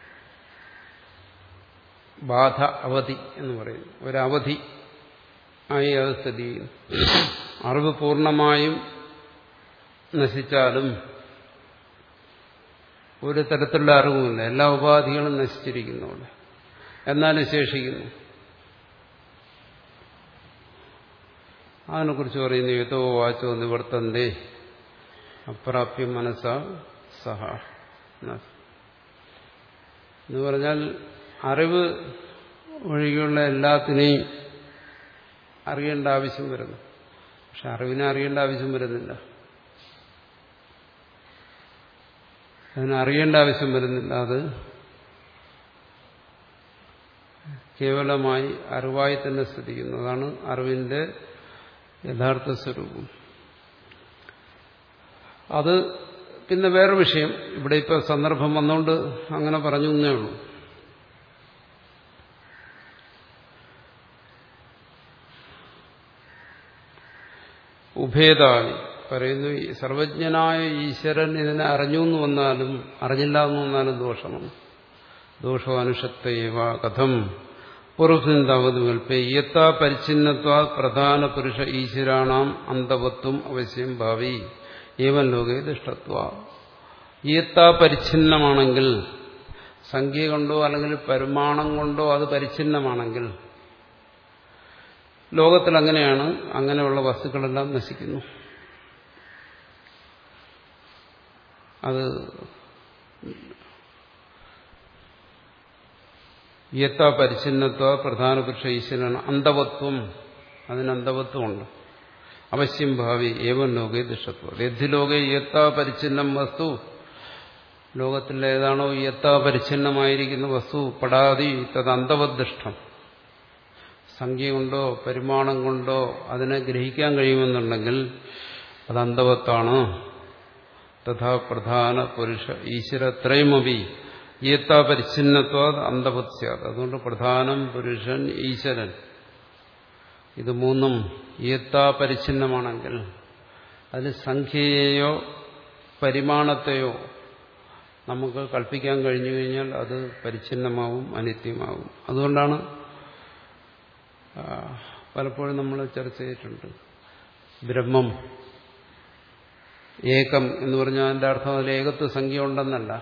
ബാധ അവധി എന്ന് പറയുന്നു. ഒരവധി ആയി അത് സ്ഥിതി ചെയ്യുന്നു. അറിവ് പൂർണ്ണമായും നശിച്ചാലും ഒരു തരത്തിലുള്ള അറിവുമില്ല. എല്ലാ ഉപാധികളും നശിച്ചിരിക്കുന്നു അവിടെ. എന്നാലും ശേഷിക്കുന്നു. അതിനെക്കുറിച്ച് പറയുന്നു യതോ വാചോ നിവർത്തന്തേ അപ്രാപ്യ മനസ്സ സഹ എന്ന് പറഞ്ഞാൽ അറിവ് ഒഴികെയുള്ള എല്ലാത്തിനെയും അറിയേണ്ട ആവശ്യം വരുന്നു. പക്ഷെ അറിവിനെ അറിയേണ്ട ആവശ്യം വരുന്നില്ല. അതിനെ അറിയേണ്ട ആവശ്യം വരുന്നില്ല. അത് കേവലമായി അറിവായി തന്നെ സ്ഥിതിക്കുന്നു. അതാണ് അറിവിന്റെ യഥാർത്ഥ സ്വരൂപം. അത് പിന്നെ വേറെ വിഷയം. ഇവിടെ ഇപ്പൊ സന്ദർഭം വന്നുകൊണ്ട് അങ്ങനെ പറഞ്ഞു എന്നേ ഉള്ളൂ. ഉഭേദാനി പറയുന്നു സർവജ്ഞനായ ഈശ്വരൻ ഇതിനെ അറിഞ്ഞു എന്ന് വന്നാലും അറിഞ്ഞില്ല എന്ന് വന്നാലും ദോഷമാണ്. ദോഷോ അനുഷത്തേവ കഥം പൂർവസിന്താവത് കൽപ്പേ യഥാ പരിച്ഛിന്നത്വാ പ്രധാന പുരുഷ ഈശ്വരാണാം അന്തവത്വം അവശ്യം ഭാവി ഏവൻ ലോകേ ദുഷ്ടത്വ. യഥാ പരിച്ഛിന്നമാണെങ്കിൽ, സംഖ്യ കൊണ്ടോ അല്ലെങ്കിൽ പരിമാണം കൊണ്ടോ അത് പരിച്ഛിന്നമാണെങ്കിൽ, ലോകത്തിൽ അങ്ങനെയാണ്, അങ്ങനെയുള്ള വസ്തുക്കളെല്ലാം നശിക്കുന്നു. അത് യഥാ പരിച്ഛിന്നത്വ പ്രധാന പുരുഷ ഈശ്വരനാണ് അന്തവത്വം, അതിന് അന്തവത്വമുണ്ട്. അവശ്യം ഭാവി ഏവൻ ലോകേ ദുഷ്ടത്വം. യദ്ധിലോകേ യഥാ പരിച്ഛിന്നം വസ്തു, ലോകത്തിൽ ഏതാണോ യഥാ പരിച്ഛിന്നമായിരിക്കുന്ന വസ്തു പടാതി തത് അന്തവദ്ദുഷ്ടം, സംഖ്യ കൊണ്ടോ പരിമാണം കൊണ്ടോ അതിനെ ഗ്രഹിക്കാൻ കഴിയുമെന്നുണ്ടെങ്കിൽ അത് അന്തവത്താണ്. തഥാ പ്രധാന പുരുഷ ഈശ്വരത്രയമപി യഥാ പരിച്ഛിന്നത്വ അന്തവത് സ്യാത്. അതുകൊണ്ട് പ്രധാനം, പുരുഷൻ, ഈശ്വരൻ ഇത് മൂന്നും യഥാ പരിച്ഛിന്നമാണെങ്കിൽ അതിന് സംഖ്യയെയോ പരിമാണത്തെയോ നമുക്ക് കൽപ്പിക്കാൻ കഴിഞ്ഞു കഴിഞ്ഞാൽ അത് പരിച്ഛിന്നമാവും, അനിത്യമാവും. അതുകൊണ്ടാണ് പലപ്പോഴും നമ്മൾ ചർച്ച ചെയ്തിട്ടുണ്ട്, ബ്രഹ്മം ഏകം എന്ന് പറഞ്ഞാൽ അതിന്റെ അർത്ഥം അതിൽ ഏകത്വ സംഖ്യ ഉണ്ടെന്നല്ല,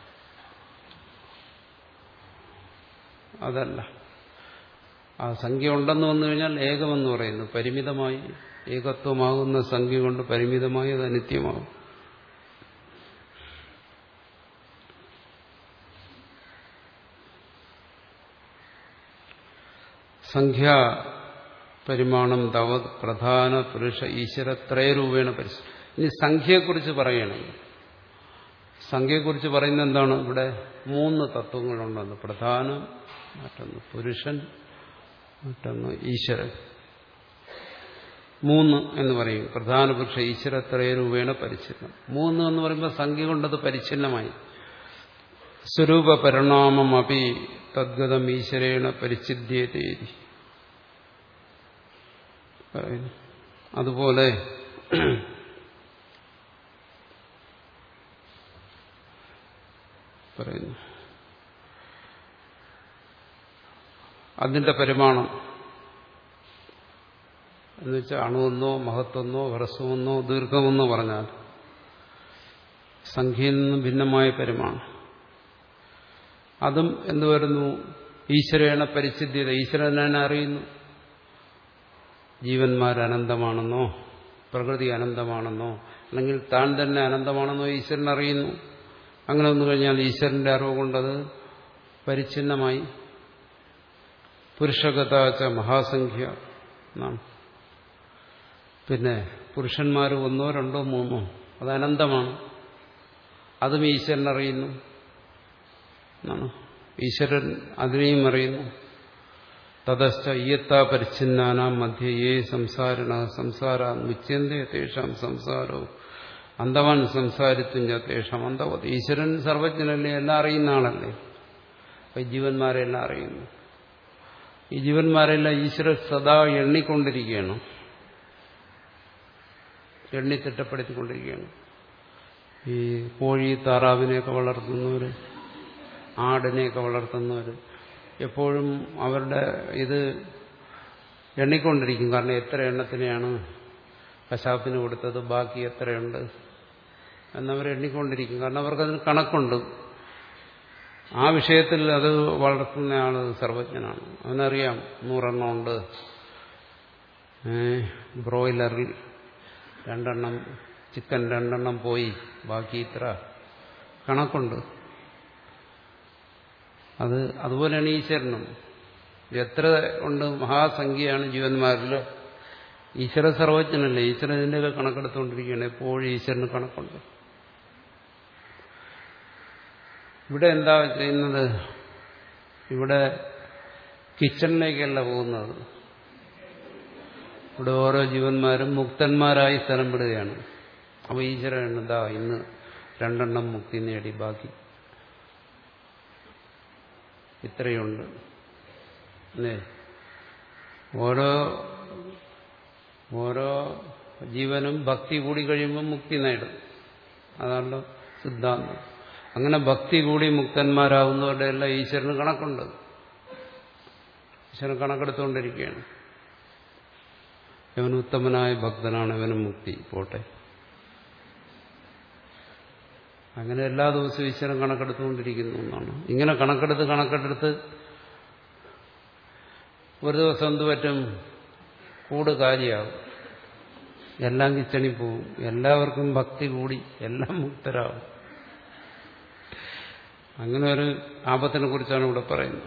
അതല്ല. ആ സംഖ്യ ഉണ്ടെന്ന് വന്നു കഴിഞ്ഞാൽ ഏകമെന്ന് പറയുന്നു, പരിമിതമായി ഏകത്വമാകുന്ന സംഖ്യ കൊണ്ട് പരിമിതമായി അത് അനിത്യമാകും. സംഖ്യ പരിമാണം തവത് പ്രധാന പുരുഷ ഈശ്വര ത്രയരൂപേണ പരിശ. ഇനി സംഖ്യയെക്കുറിച്ച് പറയണമെങ്കിൽ, സംഖ്യയെക്കുറിച്ച് പറയുന്നത് എന്താണ്? ഇവിടെ മൂന്ന് തത്വങ്ങളുണ്ടെന്ന്. പ്രധാനം, മറ്റൊന്ന് പുരുഷൻ, മറ്റൊന്ന് ഈശ്വരൻ. മൂന്ന് എന്ന് പറയും. പ്രധാന പുരുഷ ഈശ്വര ത്രയരൂപേണ പരിച്ഛിന്നം. മൂന്ന് എന്ന് പറയുമ്പോൾ സംഖ്യ കൊണ്ടത് പരിച്ഛിന്നമായി. സ്വരൂപ പരിണാമം അപി തദ്ഗതം ഈശ്വരേണ പരിച്ഛിദ്ധ്യേതി. അതുപോലെ പറയുന്നു അതിന്റെ പരിമാണം എന്ന് വെച്ചാൽ അണുവെന്നോ മഹത്വെന്നോ ഹ്രസ്വമെന്നോ ദീർഘമെന്നോ പറഞ്ഞാൽ സംഖ്യയിൽ നിന്നും ഭിന്നമായ പരിമാണം. അതും എന്തു വരുന്നു? ഈശ്വരേണ പരിച്ഛിദ്ധ്യത. ഈശ്വരനെ അറിയുന്നു. ജീവന്മാർ അനന്തമാണെന്നോ പ്രകൃതി അനന്തമാണെന്നോ അല്ലെങ്കിൽ താൻ തന്നെ അനന്തമാണെന്നോ ഈശ്വരൻ അറിയുന്നു. അങ്ങനെ വന്നു കഴിഞ്ഞാൽ ഈശ്വരന്റെ അറിവ് കൊണ്ടത് പരിച്ഛിന്നമായി. പുരുഷഗതാച്ച മഹാസംഖ്യ എന്നാണ്. പിന്നെ പുരുഷന്മാർ ഒന്നോ രണ്ടോ മൂന്നോ അത് അനന്തമാണ്, അതും ഈശ്വരൻ അറിയുന്നു എന്നാണ്. ഈശ്വരൻ അതിനെയും അറിയുന്നു. തതശ്ച ഇയത്താ പരിച്ഛിന്നാനാം മധ്യേ സംസാരിണ സംസാര മുച്യന്തേ തേഷാം സംസാരോ അന്തവാൻ സംസാരിത്വം തേഷാം അന്തവത്. ഈശ്വരൻ സർവജ്ഞനല്ലേ, എല്ലാം അറിയുന്ന ആളല്ലേ. അപ്പൊ ഈ ജീവന്മാരെല്ലാം അറിയുന്നു. ഈ ജീവന്മാരെല്ലാം ഈശ്വരൻ സദാ എണ്ണിക്കൊണ്ടിരിക്കുകയാണ്, എണ്ണി തിട്ടപ്പെടുത്തിക്കൊണ്ടിരിക്കുകയാണ്. ഈ കോഴി താറാവിനെയൊക്കെ വളർത്തുന്നവർ, ആടിനെയൊക്കെ വളർത്തുന്നവർ എപ്പോഴും അവരുടെ ഇത് എണ്ണിക്കൊണ്ടിരിക്കും. കാരണം എത്ര എണ്ണത്തിനെയാണ് കശാപ്പിന് കൊടുത്തത്, ബാക്കി എത്രയുണ്ട് എന്നവർ എണ്ണിക്കൊണ്ടിരിക്കും. കാരണം അവർക്കതിന് കണക്കുണ്ട്. ആ വിഷയത്തിൽ അത് വളർത്തുന്നയാൾ സർവജ്ഞനാണ്. അവനറിയാം നൂറെണ്ണം ഉണ്ട്, ബ്രോയിലറിൽ രണ്ടെണ്ണം, ചിക്കൻ രണ്ടെണ്ണം പോയി, ബാക്കി ഇത്ര കണക്കുണ്ട്. അത് അതുപോലെയാണ് ഈശ്വരനും. എത്ര ഉണ്ട്, മഹാസംഖ്യയാണ് ജീവന്മാരിൽ. ഈശ്വര സർവജ്ഞനല്ലേ, ഈശ്വരൻ ഇതിൻ്റെയൊക്കെ കണക്കെടുത്തുകൊണ്ടിരിക്കുകയാണ്. എപ്പോഴും ഈശ്വരന് കണക്കുണ്ട്. ഇവിടെ എന്താ ചെയ്യുന്നത്? ഇവിടെ കിച്ചണിലേക്കല്ല പോകുന്നത്. ഇവിടെ ഓരോ ജീവന്മാരും മുക്തന്മാരായി സ്ഥലം വിടുകയാണ്. അപ്പോൾ ഈശ്വരൻ എന്താ ഇന്ന് രണ്ടെണ്ണം മുക്തി നേടി, ബാക്കി ഇത്രയുണ്ട് അല്ലേ. ഓരോ ഓരോ ജീവനും ഭക്തി കൂടി കഴിയുമ്പോൾ മുക്തി നേടും. അതാണല്ലോ സിദ്ധാന്തം. അങ്ങനെ ഭക്തി കൂടി മുക്തന്മാരാകുന്നവരുടെ എല്ലാം ഈശ്വരന് കണക്കുണ്ട്. ഈശ്വരൻ കണക്കെടുത്തുകൊണ്ടിരിക്കുകയാണ്. ഇവൻ ഉത്തമനായ ഭക്തനാണ്, ഇവനും മുക്തി പോട്ടെ. അങ്ങനെ എല്ലാ ദിവസവും ഈശ്വരൻ കണക്കെടുത്തുകൊണ്ടിരിക്കുന്നു എന്നാണ്. ഇങ്ങനെ കണക്കെടുത്ത് കണക്കെടുത്ത് ഒരു ദിവസം എന്ത് പറ്റും? കൂട് കാലിയാകും, എല്ലാം കിച്ചണി പോവും, എല്ലാവർക്കും ഭക്തി കൂടി, എല്ലാം മുക്തരാകും. അങ്ങനെ ഒരു ആപത്തിനെ കുറിച്ചാണ് ഇവിടെ പറയുന്നത്.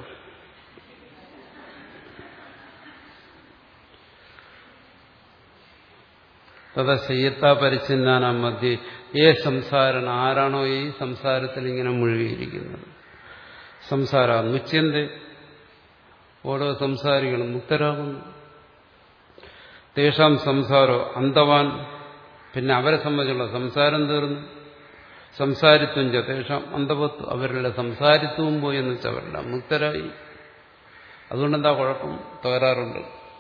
തഥാ ശയ്യത്താ പരിച്ഛിന്നാനാം മധ്യേ ഏ സംസാരണ, ആരാണോ ഈ സംസാരത്തിൽ ഇങ്ങനെ മുഴുകിയിരിക്കുന്നത്, സംസാര മുച്യന്ത്, ഓരോ സംസാരികളും മുക്തരാകുന്നു. തേഷാം സംസാരോ അന്തവാൻ, പിന്നെ അവരെ സംബന്ധിച്ചുള്ള സംസാരം തീർന്നു. സംസാരിത്വം ച തേഷാം അന്തവത്വം, അവരുടെ സംസാരിത്വവും പോയി എന്ന് വെച്ചാൽ അവരെല്ലാം മുക്തരായി. അതുകൊണ്ടെന്താ കുഴപ്പം? തകരാറുണ്ട്.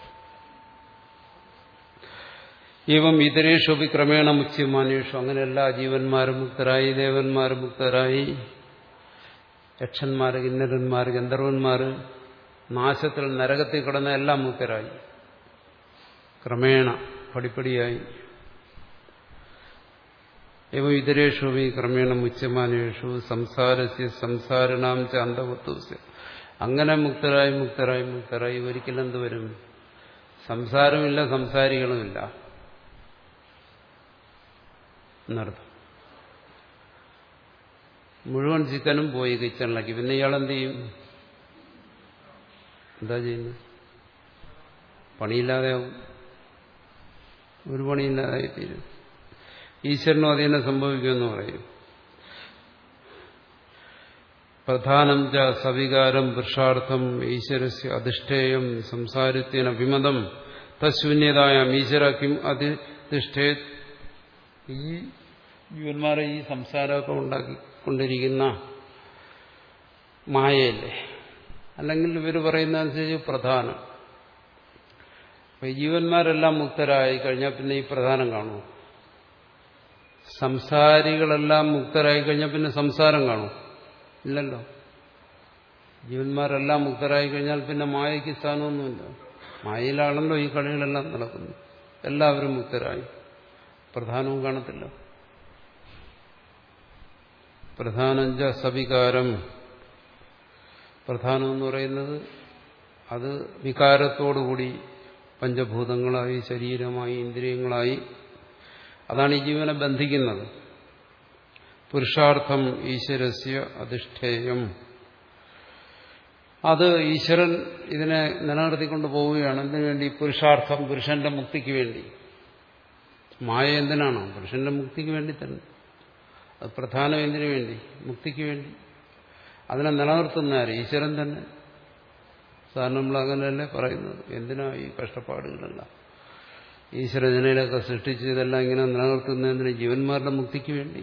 ഏവം ഇതരേഷു ക്രമേണ മുച്യമാനേഷു, അങ്ങനെ എല്ലാ ജീവന്മാരും മുക്തരായി, ദേവന്മാരും മുക്തരായി, യക്ഷന്മാര്, കിന്നരന്മാര്, ഗന്ധർവന്മാര്, നാശത്തിൽ നരകത്തിൽ കിടന്ന എല്ലാം മുക്തരായി. ക്രമേണ, പടിപ്പടിയായി. ഏവം ഇതരേഷു ക്രമേണ മുച്യമാനേഷു സംസാരസ്യ സംസാരണാം ച അന്തവത്വസ്യ, അങ്ങനെ മുക്തരായി മുക്തരായി മുക്തരായി ഒരിക്കലെന്ത് വരും? സംസാരമില്ല, സംസാരികളുമില്ല എന്നർത്ഥം. മുഴുവൻ ചിക്കനും പോയി കിച്ചണിലേക്ക്. പിന്നെ ഇയാളെന്ത് ചെയ്യും? എന്താ ചെയ്യുന്നത്? പണിയില്ലാതെയാവും, ഒരു പണിയില്ലാതായി തീരും. ഈശ്വരനും അത് തന്നെ സംഭവിക്കുമെന്ന് പറയും. പ്രധാനം ച സവികാരം പുരുഷാർത്ഥം ഈശ്വരസ്യ അധിഷ്ഠേയം സംസാരിത്വേന വിമതം തശൂന്യതായാം ഈശ്വര കിം അധിഷ്ഠേ. ഈ ജീവന്മാരെ ഈ സംസാരമൊക്കെ ഉണ്ടാക്കിക്കൊണ്ടിരിക്കുന്ന മായയല്ലേ, അല്ലെങ്കിൽ ഇവർ പറയുന്നതനുസരിച്ച് പ്രധാനം. അപ്പൊ ഈ ജീവന്മാരെല്ലാം മുക്തരായി കഴിഞ്ഞാൽ പിന്നെ ഈ പ്രധാനം കാണുമോ? സംസാരികളെല്ലാം മുക്തരായി കഴിഞ്ഞാൽ പിന്നെ സംസാരം കാണും? ഇല്ലല്ലോ. ജീവന്മാരെല്ലാം മുക്തരായി കഴിഞ്ഞാൽ പിന്നെ മായയ്ക്ക് സ്ഥാനമൊന്നുമില്ല. മായയിലാണല്ലോ ഈ കളികളെല്ലാം നടക്കുന്നത്. എല്ലാവരും മുക്തരായി, പ്രധാനവും കാണത്തില്ല. പ്രധാനഞ്ച സവികാരം, പ്രധാനം എന്ന് പറയുന്നത് അത് വികാരത്തോടുകൂടി പഞ്ചഭൂതങ്ങളായി, ശരീരമായി, ഇന്ദ്രിയങ്ങളായി, അതാണ് ഈ ജീവനെ ബന്ധിക്കുന്നത്. പുരുഷാർത്ഥം ഈശ്വരസ്യ അധിഷ്ഠേയം, അത് ഈശ്വരൻ ഇതിനെ നിലനിർത്തിക്കൊണ്ട് പോവുകയാണ്. എന്തിനു വേണ്ടി? പുരുഷാർത്ഥം, പുരുഷന്റെ മുക്തിക്ക് വേണ്ടി. മായ എന്തിനാണോ? പുരുഷന്റെ മുക്തിക്ക് വേണ്ടി തന്നെ. അത് പ്രധാനം എന്തിനു വേണ്ടി? മുക്തിക്ക് വേണ്ടി. അതിനെ നിലനിർത്തുന്ന ആര്? ഈശ്വരൻ തന്നെ. സാധാരണ നമ്മൾ അങ്ങനെയല്ലേ പറയുന്നത്. എന്തിനാ ഈ കഷ്ടപ്പാടുകളെല്ലാം? ഈശ്വര ജനയിലൊക്കെ സൃഷ്ടിച്ച് ഇതെല്ലാം ഇങ്ങനെ നിലനിർത്തുന്നതിന് ജീവന്മാരുടെ മുക്തിക്ക് വേണ്ടി.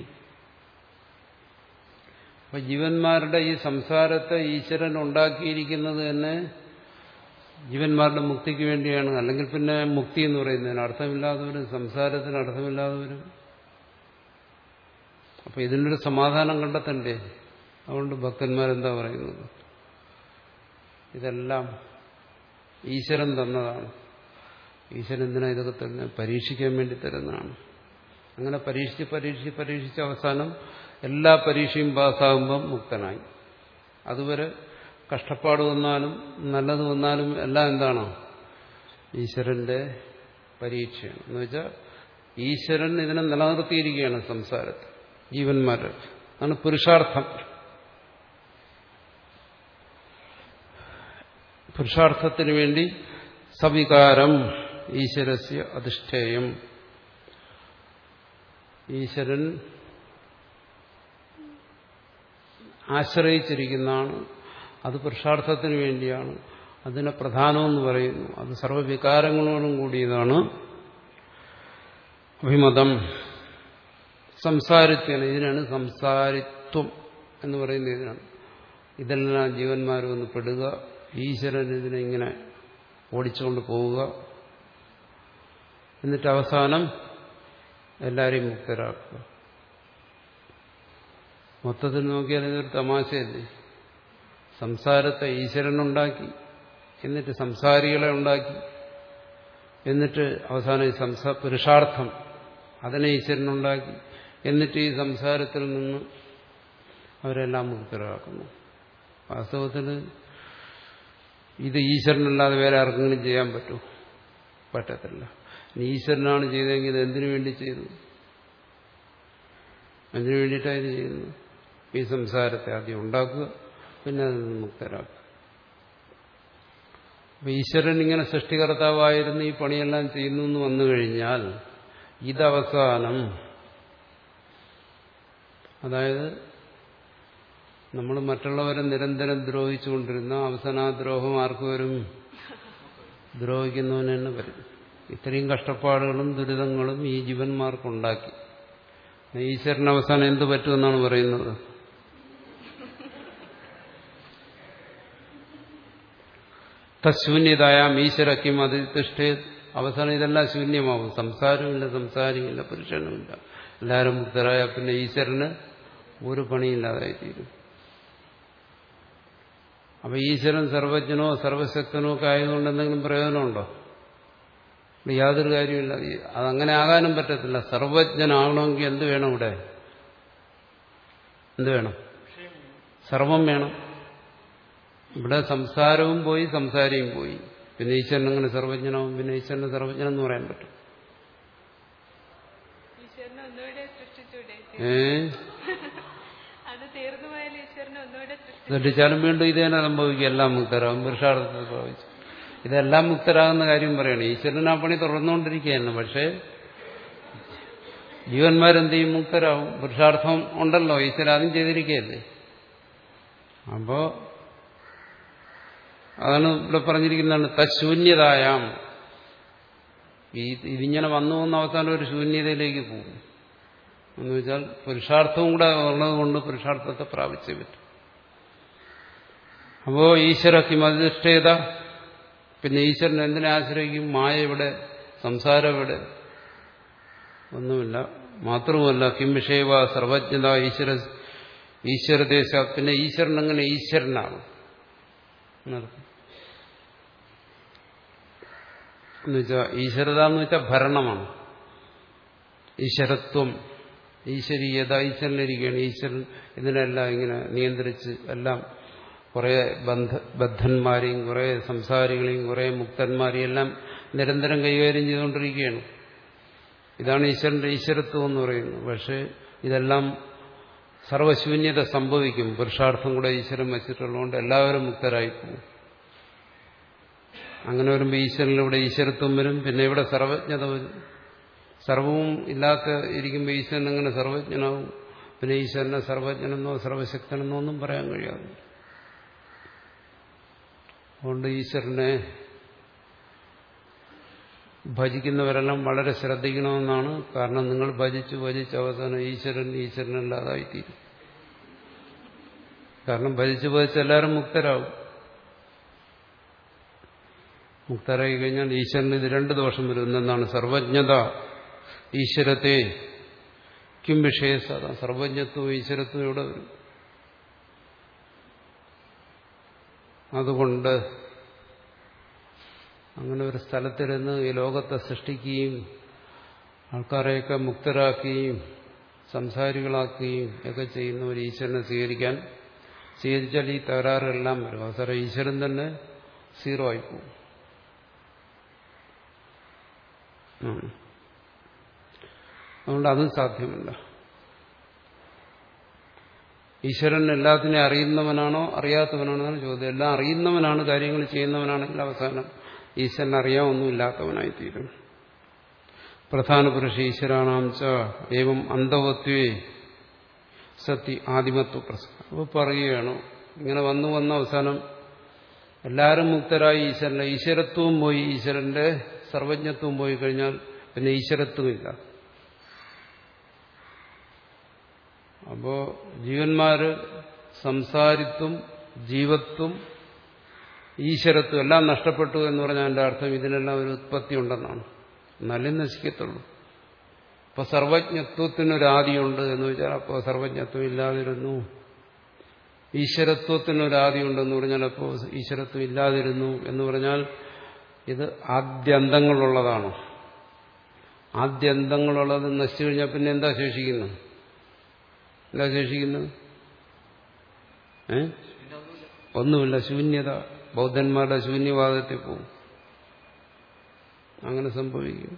അപ്പൊ ജീവന്മാരുടെ ഈ സംസാരത്തെ ഈശ്വരൻ ഉണ്ടാക്കിയിരിക്കുന്നത് തന്നെ ജീവന്മാരുടെ മുക്തിക്ക് വേണ്ടിയാണ്. അല്ലെങ്കിൽ പിന്നെ മുക്തി എന്ന് പറയുന്നതിന് അർത്ഥമില്ലാതെ വരും, സംസാരത്തിന് അർത്ഥമില്ലാതെ വരും. അപ്പൊ ഇതിനൊരു സമാധാനം കണ്ടെത്തണ്ടേ? അതുകൊണ്ട് ഭക്തന്മാരെന്താ പറയുന്നത്? ഇതെല്ലാം ഈശ്വരൻ തന്നതാണ്. ഈശ്വരൻ എന്തിനാ ഇതൊക്കെ തന്നെ? പരീക്ഷിക്കാൻ വേണ്ടി തരുന്നതാണ്. അങ്ങനെ പരീക്ഷിച്ച് പരീക്ഷിച്ച് പരീക്ഷിച്ച് അവസാനം എല്ലാ പരീക്ഷയും പാസ്സാകുമ്പം മുക്തനായി. അതുവരെ കഷ്ടപ്പാട് വന്നാലും നല്ലത് വന്നാലും എല്ലാം എന്താണോ? ഈശ്വരന്റെ പരീക്ഷയാണ്. എന്ന് വെച്ചാൽ ഈശ്വരൻ ഇതിനെ നിലനിർത്തിയിരിക്കുകയാണ് സംസാരത്തിൽ, ജീവന്മാർ. അതാണ് പുരുഷാർത്ഥം. പുരുഷാർത്ഥത്തിന് വേണ്ടി സവികാരം ഈശ്വരസ്യ അധിഷ്ഠേയം, ഈശ്വരൻ ആശ്രയിച്ചിരിക്കുന്നതാണ്. അത് പുരുഷാർത്ഥത്തിന് വേണ്ടിയാണ്. അതിനെ പ്രധാനമെന്ന് പറയുന്നു. അത് സർവ്വവികാരങ്ങളോടും കൂടിയതാണ്. അഭിമതം സംസാരിത്വം, ഇതിനാണ് സംസാരിത്വം എന്ന് പറയുന്നത്. ഇതിനാണ് ഇതെല്ലാം ജീവന്മാരും ഒന്ന് പെടുക, ഈശ്വരൻ ഇതിനെ ഇങ്ങനെ ഓടിച്ചുകൊണ്ട് പോവുക, എന്നിട്ട് അവസാനം എല്ലാവരെയും മുക്തരാക്കുക. മൊത്തത്തിൽ നോക്കിയാൽ ഇതൊരു തമാശയല്ലേ? സംസാരത്തെ ഈശ്വരനുണ്ടാക്കി, എന്നിട്ട് സംസാരികളെ ഉണ്ടാക്കി, എന്നിട്ട് അവസാനം ഈ സംസാ പുരുഷാർത്ഥം അതിനെ ഈശ്വരനുണ്ടാക്കി, എന്നിട്ട് ഈ സംസാരത്തിൽ നിന്ന് അവരെല്ലാം മുക്തരാക്കുന്നു. വാസ്തവത്തിൽ ഇത് ഈശ്വരനല്ലാതെ വേറെ ആർക്കെങ്കിലും ചെയ്യാൻ പറ്റുമോ? പറ്റത്തില്ല. ഈശ്വരനാണ് ചെയ്തതെങ്കിൽ ഇത് എന്തിനു വേണ്ടി ചെയ്തു? അതിനു വേണ്ടിയിട്ടാണ് ഇത് ചെയ്യുന്നത്. ഈ സംസാരത്തെ ആദ്യം ഉണ്ടാക്കുക, പിന്നെ അതിൽ നിന്ന് മുക്തരാക്കുക. അപ്പൊ ഈശ്വരൻ ഇങ്ങനെ സൃഷ്ടികർത്താവായിരുന്നു ഈ പണിയെല്ലാം ചെയ്യുന്നു എന്ന് വന്നു കഴിഞ്ഞാൽ ഇതവസാനം, അതായത് നമ്മൾ മറ്റുള്ളവരെ നിരന്തരം ദ്രോഹിച്ചുകൊണ്ടിരുന്ന അവസാനാദ്രോഹം ആർക്ക് വരും? ദ്രോഹിക്കുന്നവന് തന്നെ വരും. ഇത്രയും കഷ്ടപ്പാടുകളും ദുരിതങ്ങളും ഈ ജീവന്മാർക്കുണ്ടാക്കി ഈശ്വരൻ അവസാനം എന്ത് പറ്റുമെന്നാണ് പറയുന്നത്? തശൂന്യതായാം ഈശ്വരക്കും അതിഷ്ഠേ. അവസാനം ഇതെല്ലാം ശൂന്യമാവും. സംസാരമില്ല, സംസാരിയില്ല, പുരുഷനുമില്ല. എല്ലാവരും മുക്തരായ പിന്നെ ഈശ്വരന് ഒരു പണിയില്ലാതായിത്തീരും. അപ്പൊ ഈശ്വരൻ സർവജ്ഞനോ സർവശക്തനോ ഒക്കെ ആയതുകൊണ്ട് എന്തെങ്കിലും പ്രയോജനമുണ്ടോ? യാതൊരു കാര്യമില്ല. അതങ്ങനെ ആകാനും പറ്റത്തില്ല. സർവജ്ഞനാകണമെങ്കിൽ എന്ത് വേണം? ഇവിടെ എന്ത് വേണം? സർവം വേണം. ഇവിടെ സംസാരവും പോയി, സംസാരിയും പോയി. പിന്നെ ഈശ്വരൻ അങ്ങനെ സർവജ്ഞനാവും? പിന്നെ ഈശ്വരന് സർവജ്ഞൻ എന്ന് പറയാൻ പറ്റും? ഏ സൃഷ്ടിച്ചാലും വീണ്ടും ഇത് തന്നെ സംഭവിക്കും. എല്ലാം മുക്തരാകും. പുരുഷാർത്ഥത്തിൽ പ്രവചിച്ചു ഇതെല്ലാം മുക്തരാകുന്ന കാര്യം പറയണം. ഈശ്വരൻ ആ പണി തുടർന്നുകൊണ്ടിരിക്കുകയാണ്. പക്ഷേ ജീവന്മാരെന്ത് ചെയ്യും? മുക്തരാകും. പുരുഷാർത്ഥം ഉണ്ടല്ലോ, ഈശ്വരൻ അതും ചെയ്തിരിക്കുകയല്ലേ. അപ്പോ അതാണ് ഇവിടെ പറഞ്ഞിരിക്കുന്നതാണ് തശൂന്യതായാം. ഈ ഇതിങ്ങനെ വന്നു വന്ന അവസാനം ഒരു ശൂന്യതയിലേക്ക് പോകും. എന്ന് വെച്ചാൽ പുരുഷാർത്ഥവും കൂടെ ഉള്ളത് കൊണ്ട് പുരുഷാർത്ഥത്തെ പ്രാപിച്ചേ പറ്റും. അപ്പോ ഈശ്വര കിമധിഷ്ഠേത. പിന്നെ ഈശ്വരൻ എന്തിനെ ആശ്രയിക്കും? മായ ഇവിടെ, സംസാരം ഇവിടെ, ഒന്നുമില്ല. മാത്രവുമല്ല കിം വിഷയവ സർവജ്ഞത ഈശ്വര ഈശ്വരദേശ. പിന്നെ ഈശ്വരൻ അങ്ങനെ ഈശ്വരനാകും എന്നുവെച്ചാൽ ഈശ്വരത എന്ന് വെച്ചാൽ ഭരണമാണ്. ഈശ്വരത്വം, ഈശ്വരീയത ഈശ്വരനിരിക്കുകയാണ്. ഈശ്വരൻ ഇതിനെല്ലാം ഇങ്ങനെ നിയന്ത്രിച്ച് എല്ലാം കുറെ ബന്ധ ബദ്ധന്മാരെയും കുറെ സംസാരികളെയും കുറെ മുക്തന്മാരെയും എല്ലാം നിരന്തരം കൈകാര്യം ചെയ്തുകൊണ്ടിരിക്കുകയാണ്. ഇതാണ് ഈശ്വരന്റെ ഈശ്വരത്വം എന്ന് പറയുന്നത്. പക്ഷേ ഇതെല്ലാം സർവശൂന്യത സംഭവിക്കും. പുരുഷാർത്ഥം കൂടെ ഈശ്വരൻ വച്ചിട്ടുള്ളതുകൊണ്ട് എല്ലാവരും മുക്തരായിപ്പോകും. അങ്ങനെ വരുമ്പോൾ ഈശ്വരനിലൂടെ ഈശ്വരത്വം വരും. പിന്നെ ഇവിടെ സർവജ്ഞത വരും. സർവവും ഇല്ലാത്ത ഇരിക്കുമ്പോൾ ഈശ്വരൻ അങ്ങനെ സർവജ്ഞനാവും. പിന്നെ ഈശ്വരനെ സർവജ്ഞനെന്നോ സർവശക്തനെന്നോ ഒന്നും പറയാൻ കഴിയാതെ. അതുകൊണ്ട് ഈശ്വരനെ ഭജിക്കുന്നവരെല്ലാം വളരെ ശ്രദ്ധിക്കണമെന്നാണ്. കാരണം നിങ്ങൾ ഭജിച്ചു ഭജിച്ച് അവസാനം ഈശ്വരൻ ഈശ്വരനല്ലാതായിത്തീരും. കാരണം ഭജിച്ചു ഭജിച്ച് എല്ലാവരും മുക്തരാകും. മുക്തരായി കഴിഞ്ഞാൽ ഈശ്വരന് ഇത് രണ്ട് ദോഷം വരും. എന്നാണ് സർവജ്ഞത ഈശ്വരത്തെ കിം വിഷയസാധ. സർവജ്ഞത്വവും ഈശ്വരത്വം ഇവിടെ വരും. അതുകൊണ്ട് അങ്ങനെ ഒരു സ്ഥലത്തിരുന്ന് ഈ ലോകത്തെ സൃഷ്ടിക്കുകയും ആൾക്കാരെയൊക്കെ മുക്തരാക്കുകയും സംസാരികളാക്കുകയും ഒക്കെ ചെയ്യുന്ന ഒരു ഈശ്വരനെ സ്വീകരിക്കാൻ സ്വീകരിച്ചാൽ ഈ തകരാറെല്ലാം വരും. അവസരം ഈശ്വരൻ തന്നെ സീറോ ആയിപ്പോകും. അതുകൊണ്ട് അതും സാധ്യമല്ല. ഈശ്വരൻ എല്ലാത്തിനെയും അറിയുന്നവനാണോ അറിയാത്തവനാണോ എന്നാണ് ചോദ്യം. എല്ലാം അറിയുന്നവനാണ്, കാര്യങ്ങൾ ചെയ്യുന്നവനാണെങ്കിൽ അവസാനം ഈശ്വരൻ അറിയാമൊന്നുമില്ലാത്തവനായിത്തീരും. പ്രധാന പുരുഷ ഈശ്വരാണാം ച ഏവം അന്തവത്വേ സത്യ ആദിമത്വ പ്രസംഗം. അപ്പോൾ പറയുകയാണോ ഇങ്ങനെ വന്നു വന്ന അവസാനം എല്ലാവരും മുക്തരായി ഈശ്വരന്റെ ഈശ്വരത്വവും പോയി, ഈശ്വരന്റെ സർവജ്ഞത്വവും പോയി കഴിഞ്ഞാൽ പിന്നെ ഈശ്വരത്വമില്ല. അപ്പോ ജീവന്മാര് സംസാരിത്വം, ജീവത്വം, ഈശ്വരത്വം എല്ലാം നഷ്ടപ്പെട്ടു എന്ന് പറഞ്ഞാൽ എൻ്റെ അർത്ഥം ഇതിനെല്ലാം ഒരു ഉത്പത്തി ഉണ്ടെന്നാണ്. എന്നാലേ നശിക്കത്തുള്ളൂ. അപ്പൊ സർവജ്ഞത്വത്തിനൊരാദിയുണ്ട് എന്ന് വെച്ചാൽ അപ്പോൾ സർവജ്ഞത്വം ഇല്ലാതിരുന്നു. ഈശ്വരത്വത്തിനൊരാദിയുണ്ടെന്ന് പറഞ്ഞാൽ അപ്പോൾ ഈശ്വരത്വം ഇല്ലാതിരുന്നു എന്ന് പറഞ്ഞാൽ ഇത് ആദ്യന്തങ്ങളുള്ളതാണ്. ആദ്യന്തങ്ങളുള്ളത് നശിച്ചു കഴിഞ്ഞാൽ പിന്നെ എന്താ ശേഷിക്കുന്നത്? എന്താ ശേഷിക്കുന്നത്? ഏ ഒന്നുമില്ല, ശൂന്യത. ബൗദ്ധന്മാരുടെ ശൂന്യവാദത്തിൽ പോകും. അങ്ങനെ സംഭവിക്കും.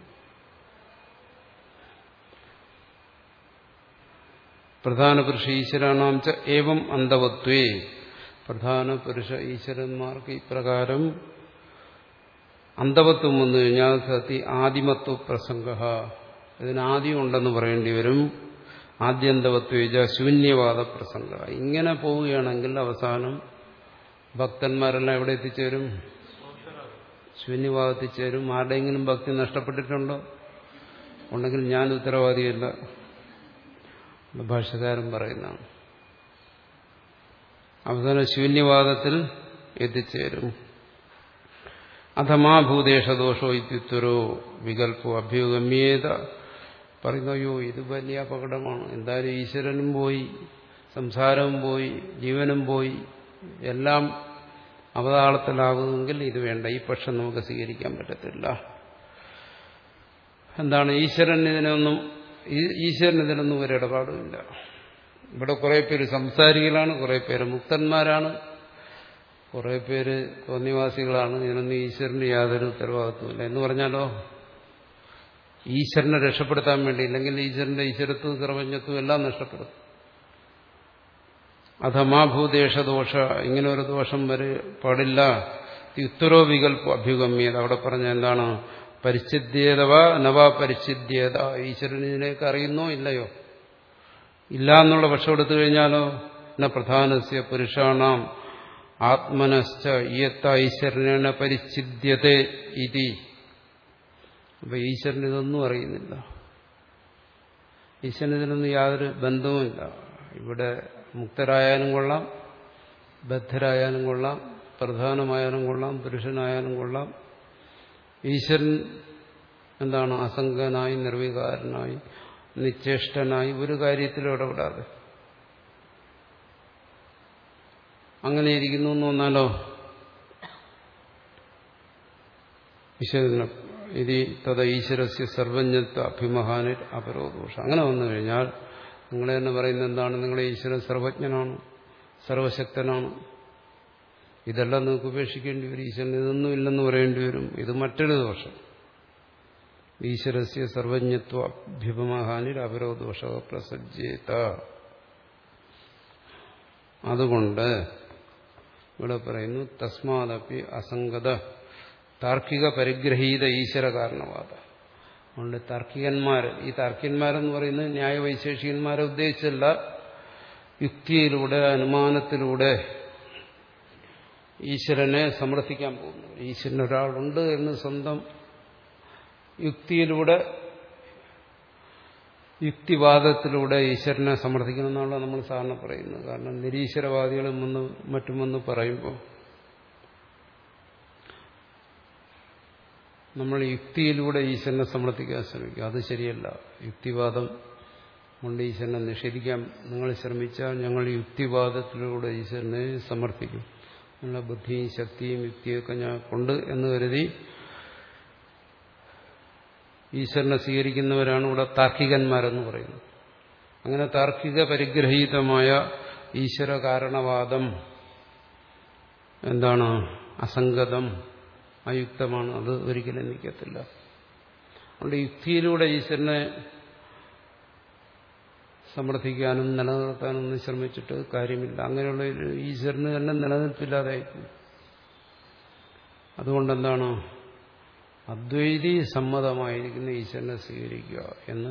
പ്രധാന പുരുഷ ഈശ്വരാണാം ച ഏവം അന്തവത്വേ, പ്രധാന പുരുഷ ഈശ്വരന്മാർക്ക് ഇപ്രകാരം അന്തവത്വം വന്നു കഴിഞ്ഞാൽ സതി ആദിമത്വ പ്രസംഗ, ഇതിനാദ്യം ഉണ്ടെന്ന് പറയേണ്ടി വരും. ആദ്യന്തവത്വേജ ശൂന്യവാദ പ്രസംഗ. ഇങ്ങനെ പോവുകയാണെങ്കിൽ അവസാനം ഭക്തന്മാരെല്ലാം എവിടെ എത്തിച്ചേരും? ശൂന്യവാദത്തിൽ ചേരും. ആരുടെയെങ്കിലും ഭക്തി നഷ്ടപ്പെട്ടിട്ടുണ്ടോ? ഉണ്ടെങ്കിൽ ഞാൻ ഉത്തരവാദിയല്ല, ഭാഷ്യകാരൻ പറയുന്നതാണ്. അവസാനം ശൂന്യവാദത്തിൽ എത്തിച്ചേരും. അഥമാ ഭൂദേശദോഷോ ഇത്യുത്തരോ വികല്പോ അഭ്യുഗമ്യേത. പറയുന്നു, അയ്യോ ഇത് വലിയ അപകടമാണ്. എന്തായാലും ഈശ്വരനും പോയി, സംസാരവും പോയി, ജീവനും പോയി, എല്ലാം അവതാളത്തിലാകുമെങ്കിൽ ഇത് വേണ്ട, ഈ പക്ഷം നമുക്ക് സ്വീകരിക്കാൻ പറ്റത്തില്ല. എന്താണ്? ഈശ്വരൻ ഇതിനൊന്നും ഈശ്വരൻ ഇതിനൊന്നും ഒരു ഇടപാടുമില്ല. ഇവിടെ കുറെ പേര് സംസാരികളാണ്, കുറെ പേര് മുക്തന്മാരാണ്, കുറെ പേര് തോന്നിവാസികളാണ്. ഇതിനൊന്നും ഈശ്വരന് യാതൊരു ഉത്തരവാദിത്വമില്ല എന്ന് പറഞ്ഞാലോ, ഈശ്വരനെ രക്ഷപ്പെടുത്താൻ വേണ്ടി, ഇല്ലെങ്കിൽ ഈശ്വരന്റെ ഈശ്വരത്വം സർവജ്ഞത്വം എല്ലാം നഷ്ടപ്പെടും. അഥമാ ഭൂദേശദോഷ, ഇങ്ങനെ ഒരു ദോഷം വരെ പാടില്ല. ഉത്തരോ വികല്പ അഭ്യുഗമ്യത. അവിടെ പറഞ്ഞ എന്താണ്? പരിച്ഛിദ്യേതവ നവ പരിച്ഛിദ്യേത. ഈശ്വരൻ ഇതിനെയൊക്കെ അറിയുന്നോ ഇല്ലയോ? ഇല്ല എന്നുള്ള പക്ഷം എടുത്തു കഴിഞ്ഞാലോ, ന പ്രധാനസ്യ പുരുഷാണാം ആത്മനശ്ച ഇയത്ത ഈശ്വരനെ പരിച്ഛിദ്യത്തെ ഇതി. അപ്പൊ ഈശ്വരൻ ഇതൊന്നും അറിയുന്നില്ല, ഈശ്വരൻ ഇതിനൊന്നും യാതൊരു ബന്ധവുമില്ല. ഇവിടെ മുക്തരായാലും കൊള്ളാം, ബദ്ധരായാലും കൊള്ളാം, പ്രധാനമായാലും കൊള്ളാം, പുരുഷനായാലും കൊള്ളാം. ഈശ്വരൻ എന്താണ്? അസംഗനായി, നിർവികാരനായി, നിശ്ചേഷ്ടനായി, ഒരു കാര്യത്തിലും ഇടപെടാതെ അങ്ങനെ ഇരിക്കുന്നു എന്ന് വന്നാലോ, ഈശ്വരന് ഇത് തഥ ഈശ്വരസ്യ സർവജ്ഞത്വ അഭിമഹാനിർ അപരോദോഷം. അങ്ങനെ വന്നു കഴിഞ്ഞാൽ നിങ്ങളെ തന്നെ പറയുന്നത് എന്താണ്? നിങ്ങളെ ഈശ്വരൻ സർവജ്ഞനാണ്, സർവശക്തനാണ്, ഇതെല്ലാം നിങ്ങൾക്ക് ഉപേക്ഷിക്കേണ്ടി വരും. ഈശ്വരൻ ഇതൊന്നും ഇല്ലെന്ന് പറയേണ്ടി വരും. ഇത് മറ്റൊരു ദോഷം. ഈശ്വരസ്യ സർവജ്ഞത്വ അഭ്യുപമഹാനിർ അപരോദോഷ പ്രസജ്ജേത. അതുകൊണ്ട് ഇവിടെ പറയുന്നു തസ്മാദപി അസംഗത താർക്കിക പരിഗ്രഹീത ഈശ്വര കാരണവാദ. അതുകൊണ്ട് താർക്കികന്മാർ, ഈ താർക്കികന്മാരെന്ന് പറയുന്നത് ന്യായവൈശേഷികന്മാരെ ഉദ്ദേശിച്ചല്ല, യുക്തിയിലൂടെ അനുമാനത്തിലൂടെ ഈശ്വരനെ സമർത്ഥിക്കാൻ പോകുന്നു. ഈശ്വരൻ ഒരാളുണ്ട് എന്ന് സ്വന്തം യുക്തിയിലൂടെ, യുക്തിവാദത്തിലൂടെ ഈശ്വരനെ സമർത്ഥിക്കണമെന്നാണ് നമ്മൾ സാധാരണ പറയുന്നത്. കാരണം നിരീശ്വരവാദികളും വന്ന് മറ്റും വന്ന് പറയുമ്പോൾ നമ്മൾ യുക്തിയിലൂടെ ഈശ്വരനെ സമർത്ഥിക്കാൻ ശ്രമിക്കുക. അത് ശരിയല്ല. യുക്തിവാദം കൊണ്ട് ഈശ്വരനെ നിഷേധിക്കാൻ നിങ്ങൾ ശ്രമിച്ചാൽ ഞങ്ങൾ യുക്തിവാദത്തിലൂടെ ഈശ്വരനെ സമർത്ഥിക്കും. നിങ്ങളുടെ ബുദ്ധിയും ശക്തിയും യുക്തിയൊക്കെ ഞാൻ കൊണ്ട് എന്ന് കരുതി ഈശ്വരനെ സ്വീകരിക്കുന്നവരാണ് ഇവിടെ താർക്കികന്മാരെന്ന് പറയുന്നത്. അങ്ങനെ താർക്കിക പരിഗ്രഹീതമായ ഈശ്വര കാരണവാദം എന്താണ്? അസംഗതം, അയുക്തമാണ്. അത് ഒരിക്കലും നിൽക്കത്തില്ല. അതുകൊണ്ട് യുക്തിയിലൂടെ ഈശ്വരനെ സമർത്ഥിക്കാനും നിലനിർത്താനും ശ്രമിച്ചിട്ട് കാര്യമില്ല. അങ്ങനെയുള്ള ഈശ്വരന് തന്നെ നിലനിൽപ്പില്ലാതായിരിക്കും. അതുകൊണ്ടെന്താണ്? അദ്വൈതി സമ്മതമായിരിക്കുന്ന ഈശ്വരനെ സ്വീകരിക്കുക എന്ന്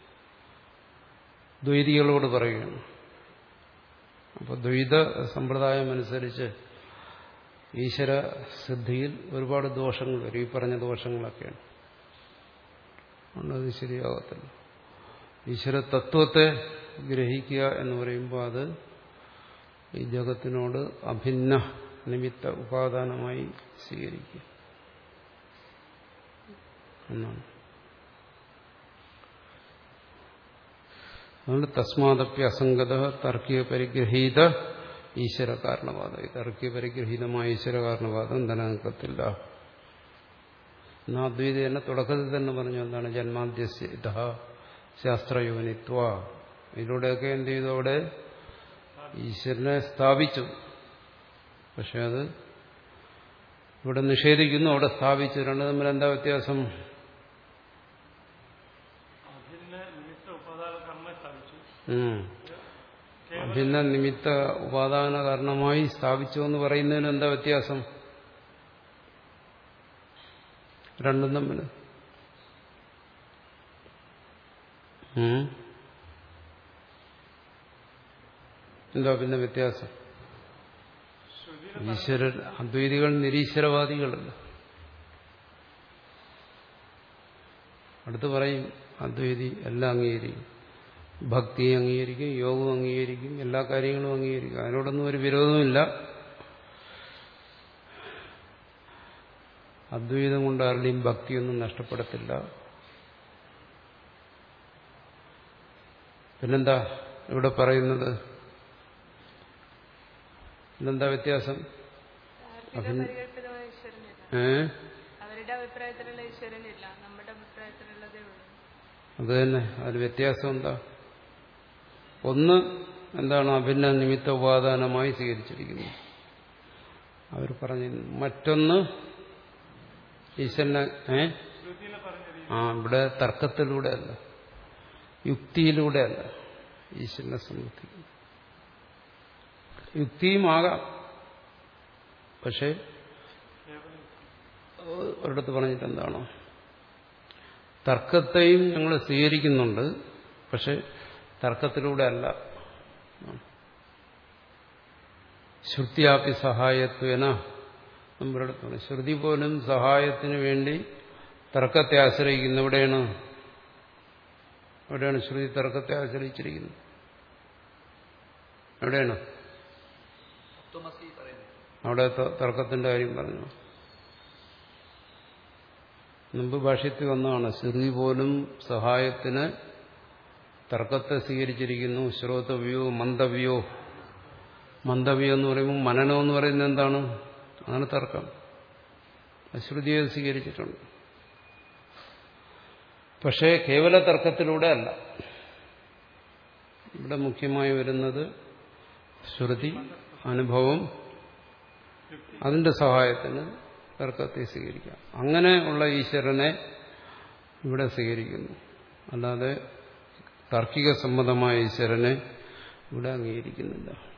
ദ്വൈതികളോട് പറയുകയാണ്. അപ്പോൾ ദ്വൈത സമ്പ്രദായം അനുസരിച്ച് ഈശ്വര സിദ്ധിയിൽ ഒരുപാട് ദോഷങ്ങൾ വരും. ഈ പറഞ്ഞ ദോഷങ്ങളൊക്കെയാണ്. അതുകൊണ്ടത് ശരിയാകത്തില്ല. ഈശ്വര തത്വത്തെ ഗ്രഹിക്കുക എന്ന് പറയുമ്പോൾ അത് ഈ ജഗത്തിനോട് അഭിന്ന നിമിത്ത ഉപാദാനമായി സ്വീകരിക്കുക എന്നാണ്. അതുകൊണ്ട് തസ്മാദപ്യ അസംഗത തർക്കിക പരിഗ്രഹീത ഈശ്വര കാരണവാദം. ഈ തർക്കിക പരിഗ്രഹീതമായ ഈശ്വര കാരണവാദം നിലനിൽക്കത്തില്ല. എന്നാ അദ്വൈതി തന്നെ തുടക്കത്തിൽ തന്നെ പറഞ്ഞു എന്താണ് ജന്മാദ്യസ്യ ഇതഃ ശാസ്ത്രയോനിത്വ. ഇതിലൂടെയൊക്കെ എന്ത് ചെയ്തു? അവിടെ ഈശ്വരനെ സ്ഥാപിച്ചു. പക്ഷെ അത് ഇവിടെ നിഷേധിക്കുന്നു, അവിടെ സ്ഥാപിച്ചു. രണ്ട് തമ്മിൽ എന്താ വ്യത്യാസം? അഭിന്ന നിമിത്ത ഉപാദാന കാരണമായി സ്ഥാപിച്ചു എന്ന് പറയുന്നതിന് എന്താ വ്യത്യാസം? രണ്ടും തമ്മിൽ എന്താ പിന്നെ വ്യത്യാസം? ഈശ്വരൻ അദ്വൈതികൾ നിരീശ്വരവാദികളല്ല. അടുത്ത് പറയും അദ്വൈതി എല്ലാം അംഗീകരിക്കും, ഭക്തി അംഗീകരിക്കും, യോഗം അംഗീകരിക്കും, എല്ലാ കാര്യങ്ങളും അംഗീകരിക്കും. അതിനോടൊന്നും ഒരു വിരോധമില്ല. അദ്വൈതം കൊണ്ട് ആരുടെയും ഭക്തിയൊന്നും നഷ്ടപ്പെടത്തില്ല. പിന്നെന്താ ഇവിടെ പറയുന്നത്? പിന്നെന്താ വ്യത്യാസം? ഏ അവരുടെ അഭിപ്രായത്തിലുള്ള ഈശ്വരനില്ല, നമ്മുടെ അഭിപ്രായത്തിലുള്ളതേ ഉള്ളൂ. അത് തന്നെ. അതിൽ വ്യത്യാസം എന്താ? ഒന്ന് എന്താണ്? അഭിന്ന നിമിത്ത ഉപാദാനമായി സ്വീകരിച്ചിരിക്കുന്നു അവർ പറഞ്ഞിരുന്നു. മറ്റൊന്ന് ഈശ്വരനെ ഏ ആ ഇവിടെ തർക്കത്തിലൂടെ അല്ല, യുക്തിയിലൂടെ അല്ല ഈശ്വരനെ സമർത്ഥിക്കുന്നു. യുക്തിയുമാകാം, പക്ഷെ ഒരിടത്ത് പറഞ്ഞിട്ട് എന്താണോ, തർക്കത്തെയും ഞങ്ങൾ സ്വീകരിക്കുന്നുണ്ട്, പക്ഷെ തർക്കത്തിലൂടെ അല്ല. ശ്രുതിയാപി സഹായത്വേന നമ്മളിടത്താണ്. ശ്രുതി പോലും സഹായത്തിന് വേണ്ടി തർക്കത്തെ ആശ്രയിക്കുന്നു. എവിടെയാണ് എവിടെയാണ് ശ്രുതി തർക്കത്തെ ആശ്രയിച്ചിരിക്കുന്നത്? എവിടെയാണ്? അവിടെ തർക്കത്തിന്റെ കാര്യം പറഞ്ഞു. മുമ്പ് ഭാഷ്യത്തിൽ വന്നതാണ്. ശ്രുതി പോലും സഹായത്തിന് തർക്കത്തെ സ്വീകരിച്ചിരിക്കുന്നു. ശ്രോതവ്യോ മന്ദവ്യോ. മന്ദവ്യോ എന്ന് പറയുമ്പോൾ മനനം എന്ന് പറയുന്നത് എന്താണ്? അതാണ് തർക്കം. ശ്രുതിയെ സ്വീകരിച്ചിട്ടുണ്ട്. പക്ഷേ കേവല തർക്കത്തിലൂടെ അല്ല. ഇവിടെ മുഖ്യമായി വരുന്നത് ശ്രുതി, അനുഭവം, അതിന്റെ സഹായത്തിന് തർക്കത്തെ സ്വീകരിക്കാം. അങ്ങനെ ഉള്ള ഈശ്വരനെ ഇവിടെ സ്വീകരിക്കുന്നു. അല്ലാതെ താർക്കിക സമ്മതമായ ഈശ്വരനെ ഇവിടെ അംഗീകരിക്കുന്നില്ല.